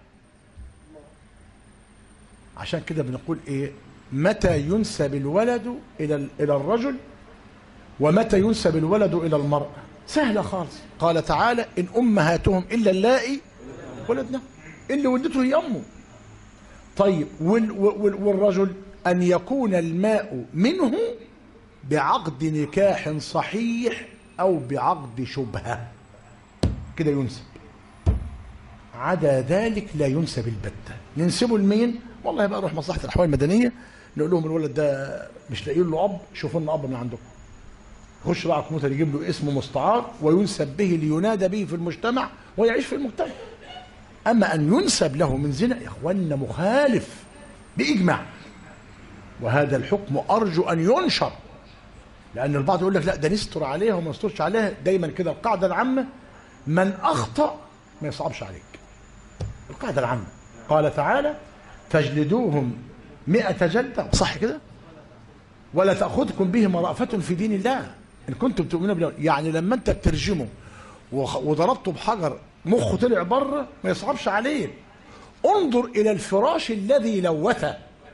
عشان كده بنقول إيه؟ متى ينسب الولد إلى الرجل ومتى ينسب الولد إلى المرأة؟ سهلة خالص. قال تعالى: إن أمهاتهم إلا اللائي ولدنا، اللي ولدته هي أمه. طيب والرجل أن يكون الماء منه بعقد نكاح صحيح أو بعقد شبهة، كده ينسب. عدا ذلك لا ينسب البتة. ننسبه لمين؟ والله بقى نروح مصلحة الأحوال المدنية نقول لهم الولد ده مش لاقيين له أب، شوفوا لنا أب من عندكم. يخش بقى الكمبيوتر يجيب له اسم مستعار وينسب به لينادى به في المجتمع ويعيش في المجتمع. أما أن ينسب له من زنا يا إخواننا مخالف بإجماع، وهذا الحكم أرجو أن ينشر، لأن البعض يقول لك لا ده نستر عليها وما نسترش عليها. دايما كده القاعدة العامة: من أخطأ ما يصعبش عليك. القاعدة العامة قال تعالى: فاجلدوهم 100 جلدة، صح كده؟ ولا تأخذكم بهم رأفة في دين الله إن كنتم تؤمنون بالله. يعني لما أنت بترجمه وضربته بحجر مخه طلع بره ما يصعبش عليك. انظر إلى الفراش الذي لوثه.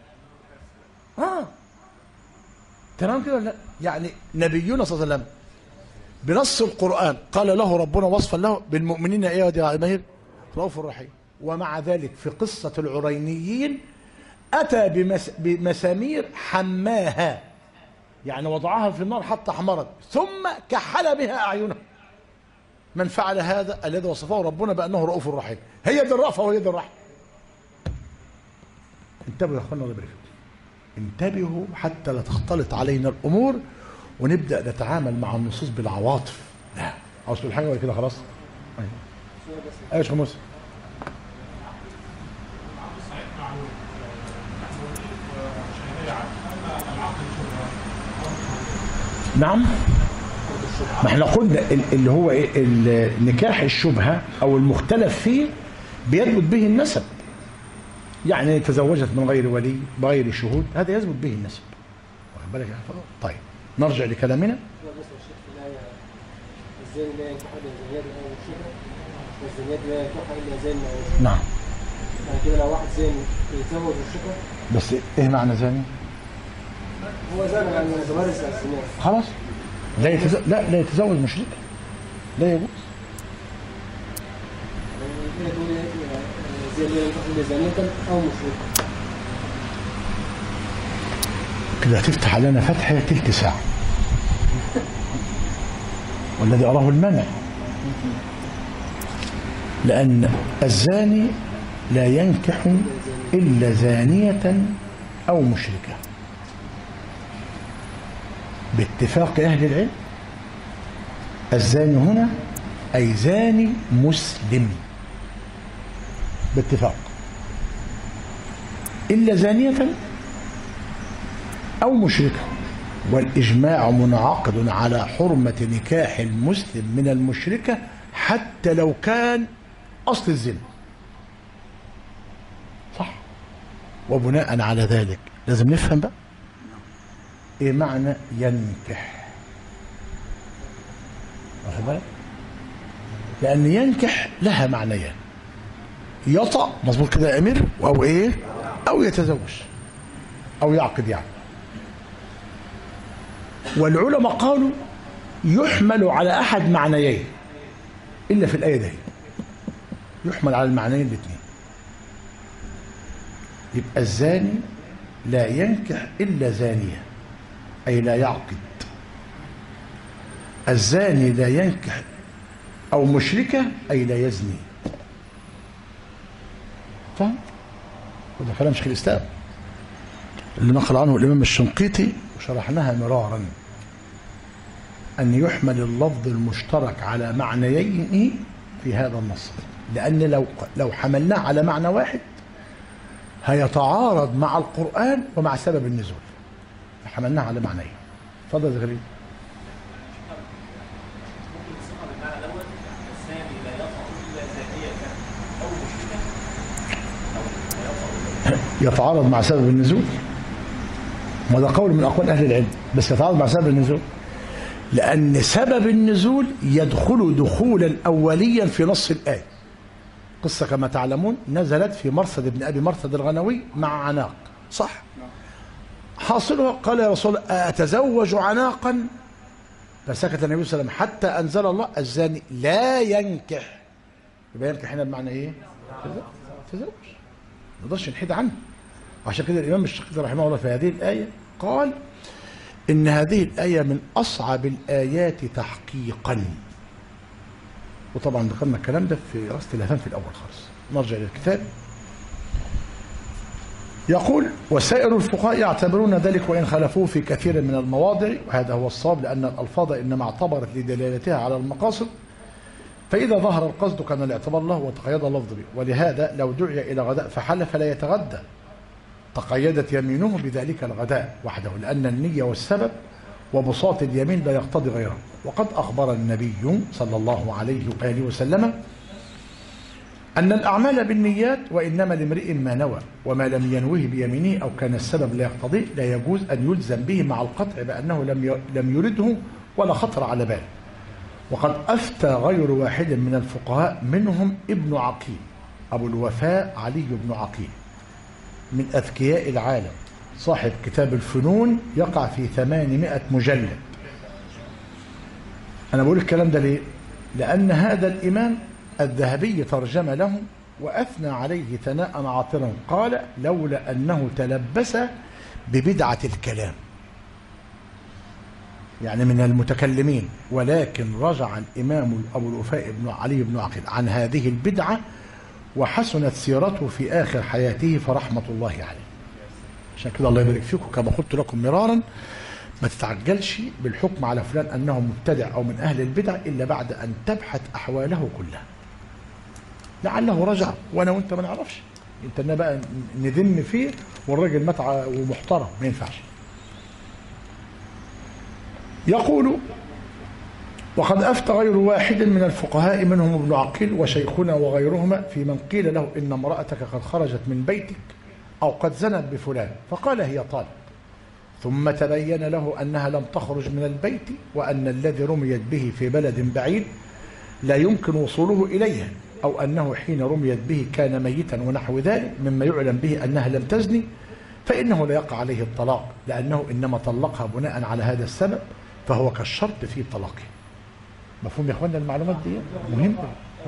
تمام كده ولا لا؟ يعني نبينا صلى الله عليه وسلم بنص القرآن قال له ربنا وصفا له بالمؤمنين ايه يا عمير؟ رؤوف رحيم. ومع ذلك في قصة العرينيين أتى بمسامير حماها، يعني وضعها في النار حتى احمرت ثم كحل بها أعينها. من فعل هذا الذي وصفه ربنا بأنه رؤوف رحيم. هي دي الرأفة وهي دي الرحمة. انتبهوا يا اخوانا الله يبارك فيكم، انتبهوا حتى لا تختلط علينا الأمور ونبدأ نتعامل مع النصوص بالعواطف. لا، عاوز تقول حاجة ولا كده خلاص؟ ايوه يا شيخ موسى. نعم، ما احنا قلنا اللي هو ايه؟ النكاح الشبهة او المختلف فيه بيثبت به النسب. يعني تزوجت من غير ولي بغير شهود، هذا يثبت به النسب. واخد بالك يا حفظ؟ طيب نرجع لكلامنا. الزاني لا ينكح الا زانية او مشركة، والزانيات لا ينكح الا زاني او مشركة. نعم. يعني كده لو واحد زاني يتزوج مشركة. بس ايه معنى زاني؟ هو زاني يعني متمارس على الزنا. خلاص. لا يتزوج مشركة، لا يجوز. كده تقول الزاني لا ينكح الا زانية او مشركة. كده هتفتح علينا فتحة تلت ساعة. والذي أراه المنع، لأن الزاني لا ينكح إلا زانية أو مشركة باتفاق أهل العلم. الزاني هنا أي زاني مسلم باتفاق، إلا زانية أو مشركة. والإجماع منعقد على حرمة نكاح المسلم من المشركة حتى لو كان أصل الزنا، صح؟ وبناء على ذلك لازم نفهم بقى إيه معنى ينكح. واخد بالك؟ لأن ينكح لها معنيان: يطأ، مظبوط كده يا أمير، أو إيه؟ أو يتزوج أو يعقد يعني. والعلماء قالوا يحمل على أحد معنيين إلا في الآية دي، يحمل على المعنيين الاثنين. يبقى الزاني لا ينكح إلا زانية أي لا يعقد. الزاني لا ينكح أو مشركة أي لا يزني. فهم؟ وده كلام شيخ الإسلام اللي نقل عنه الإمام الشنقيطي وشرحناها مرارا، أن يحمل اللفظ المشترك على معنيين في هذا النص، لأن لو حملناه على معنى واحد هيتعارض مع القرآن ومع سبب النزول، فحملناه على معنيين. اتفضل يا غريب. يتعارض مع سبب النزول، وهذا قول من أقوال أهل العلم، بس يتعارض مع سبب النزول. لأن سبب النزول يدخل دخولا أوليا في نص الآية. قصة كما تعلمون نزلت في مرصد ابن أبي مرصد الغنوي مع عناق، صح؟ حاصلها قال يا رسول الله أتزوج عناقا؟ فسكت النبي صلى الله عليه وسلم حتى أنزل الله الزاني لا ينكح. يبقى ينكح هنا بمعنى إيه؟ تزوج، ما نقدرش نحيد عنه. عشان كده الإمام الشافعي رحمه الله في هذه الآية قال إن هذه الآية من أصعب الآيات تحقيقا. وطبعا ذكرنا الكلام ده في رأس الهفان في الأول خالص. نرجع للكتاب. يقول وسائر الفقهاء يعتبرون ذلك وإن خالفوه في كثير من المواضع، وهذا هو الصواب لأن الألفاظ إنما اعتبرت لدلالتها على المقاصد، فإذا ظهر القصد كان الاعتبار له وتقيد اللفظ به. ولهذا لو دعي إلى غداء فحلف لا يتغدى، تقيدت يمينه بذلك الغداء وحده، لأن النية والسبب وبساط اليمين لا يقتضي غيره. وقد أخبر النبي صلى الله عليه وآله وسلم أن الأعمال بالنيات وإنما لامرئ ما نوى، وما لم ينوه بيمينه أو كان السبب لا يقتضيه لا يجوز أن يلزم به مع القطع بأنه لم يرده ولا خطر على باله. وقد أفتى غير واحد من الفقهاء منهم ابن عقيل أبو الوفاء علي بن عقيل من أذكياء العالم، صاحب كتاب الفنون يقع في 800 مجلد. أنا بقول الكلام ده ليه؟ لأن هذا الإمام الذهبي ترجم له وأثنى عليه ثناء عاطرا، قال لولا أنه تلبس ببدعة الكلام، يعني من المتكلمين، ولكن رجع الإمام أبو الوفاء بن علي بن عقيل عن هذه البدعة وحسنت سيرته في آخر حياته فرحمة الله عليه. عشان كده الله يبارك فيكم كما قلت لكم مرارا ما تتعجلش بالحكم على فلان أنه مبتدع أو من أهل البدع إلا بعد أن تبحث أحواله كلها. لعله رجع وأنا وأنت ما نعرفش، أنت بقى نذم فيه والراجل متع ومحترم ما ينفعش. يقول وقد أفتى غير واحد من الفقهاء منهم ابن عقيل وشيخنا وغيرهما في من قيل له إن امرأتك قد خرجت من بيتك أو قد زنت بفلان فقال هي طالق، ثم تبين له أنها لم تخرج من البيت وأن الذي رميت به في بلد بعيد لا يمكن وصوله إليها، أو أنه حين رميت به كان ميتا ونحو ذلك مما يعلم به أنها لم تزني، فإنه لا يقع عليه الطلاق لأنه إنما طلقها بناء على هذا السبب، فهو كالشرط في طلاقه. مفهوم يا اخوانا المعلومات دي مهمه؟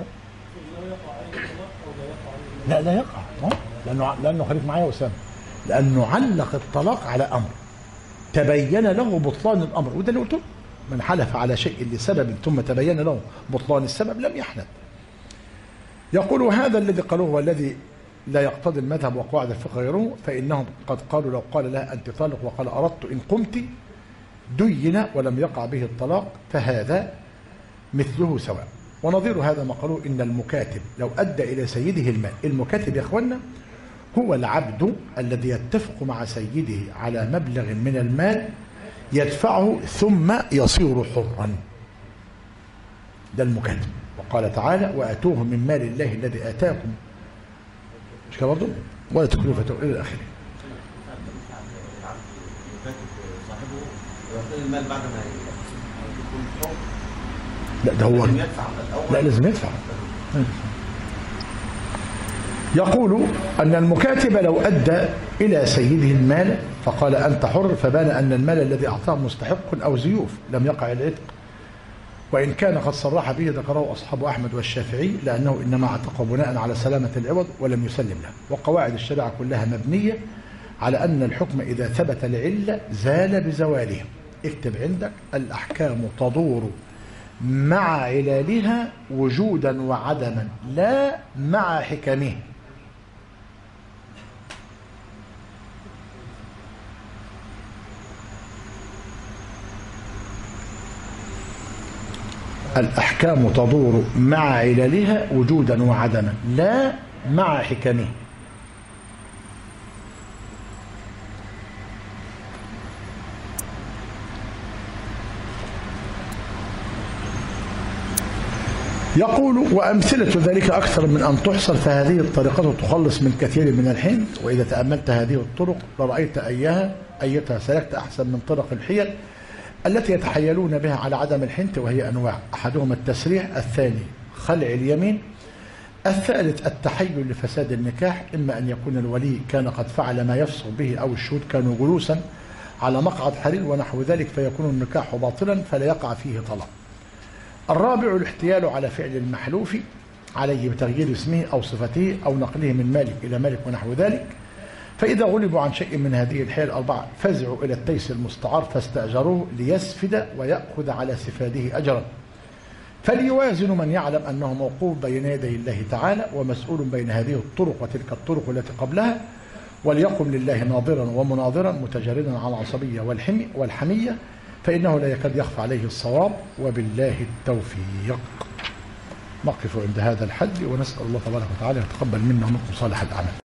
لا يقع، لانه خليك معايا يا اسامه، لانه علق الطلاق على امر تبين له بطلان الامر، وده اللي قلته، من حلف على شيء لسبب ثم تبين له بطلان السبب لم يحنث. يقول هذا الذي قالوه والذي لا يقتضي المذهب وقواعد الفقه غيره، فانهم قد قالوا لو قال لها انت طالق وقال اردت ان قمت دين ولم يقع به الطلاق فهذا مثله سواء. ونظير هذا ما قالوا إن المكاتب لو أدى إلى سيده المال. المكاتب يا أخوانا هو العبد الذي يتفق مع سيده على مبلغ من المال يدفعه ثم يصير حرا، ده المكاتب. وقال تعالى وآتوه من مال الله الذي آتاكم، مش كده برضه؟ ولا تكلفة إلى آخره. المال بعد ما يكون حر، لا ده هو لا لازم يدفع. يقول أن المكاتب لو أدى إلى سيده المال فقال أنت حر فبان أن المال الذي أعطاه مستحق أو زيوف لم يقع العتق، وإن كان قد صرح به ذكره أصحاب أحمد والشافعي لأنه إنما اعتق بناء على سلامة العوض ولم يسلم له. وقواعد الشريعة كلها مبنية على أن الحكم إذا ثبت العلة زال بزواله. اكتب عندك الأحكام تدور مع علالها وجودا وعدما لا مع حكمه. الأحكام تدور مع علالها وجودا وعدما لا مع حكمه. يقول وأمثلة ذلك أكثر من أن تحصر، فهذه الطريقة تخلص من كثير من الحين، وإذا تأملت هذه الطرق لرأيت أيتها سلكت أحسن من طرق الحيل التي يتحيلون بها على عدم الحنث، وهي أنواع: أحدهما التسريح، الثاني خلع اليمين، الثالث التحيل لفساد النكاح، إما أن يكون الولي كان قد فعل ما يفسق به أو الشهود كانوا جلوسا على مقعد حرير ونحو ذلك فيكون النكاح باطلا فلا يقع فيه طلاق. الرابع الاحتيال على فعل المحلوف عليه بتغيير اسمه أو صفته أو نقله من مالك إلى مالك ونحو ذلك، فإذا غلبوا عن شيء من هذه الحيل الأربعة فزعوا إلى التيس المستعار فاستأجروه ليسفد ويأخذ على سفاده أجرا، فليوازن من يعلم أنه موقوف بين يدي الله تعالى ومسؤول بين هذه الطرق وتلك الطرق التي قبلها، وليقم لله ناظرا ومناظرا متجردا على العصبية والحمية، فإنه لا يكاد يخفى عليه الصواب، وبالله التوفيق. نقف عند هذا الحد ونسأل الله تبارك وتعالى يتقبل منا ومنكم صالح الأعمال.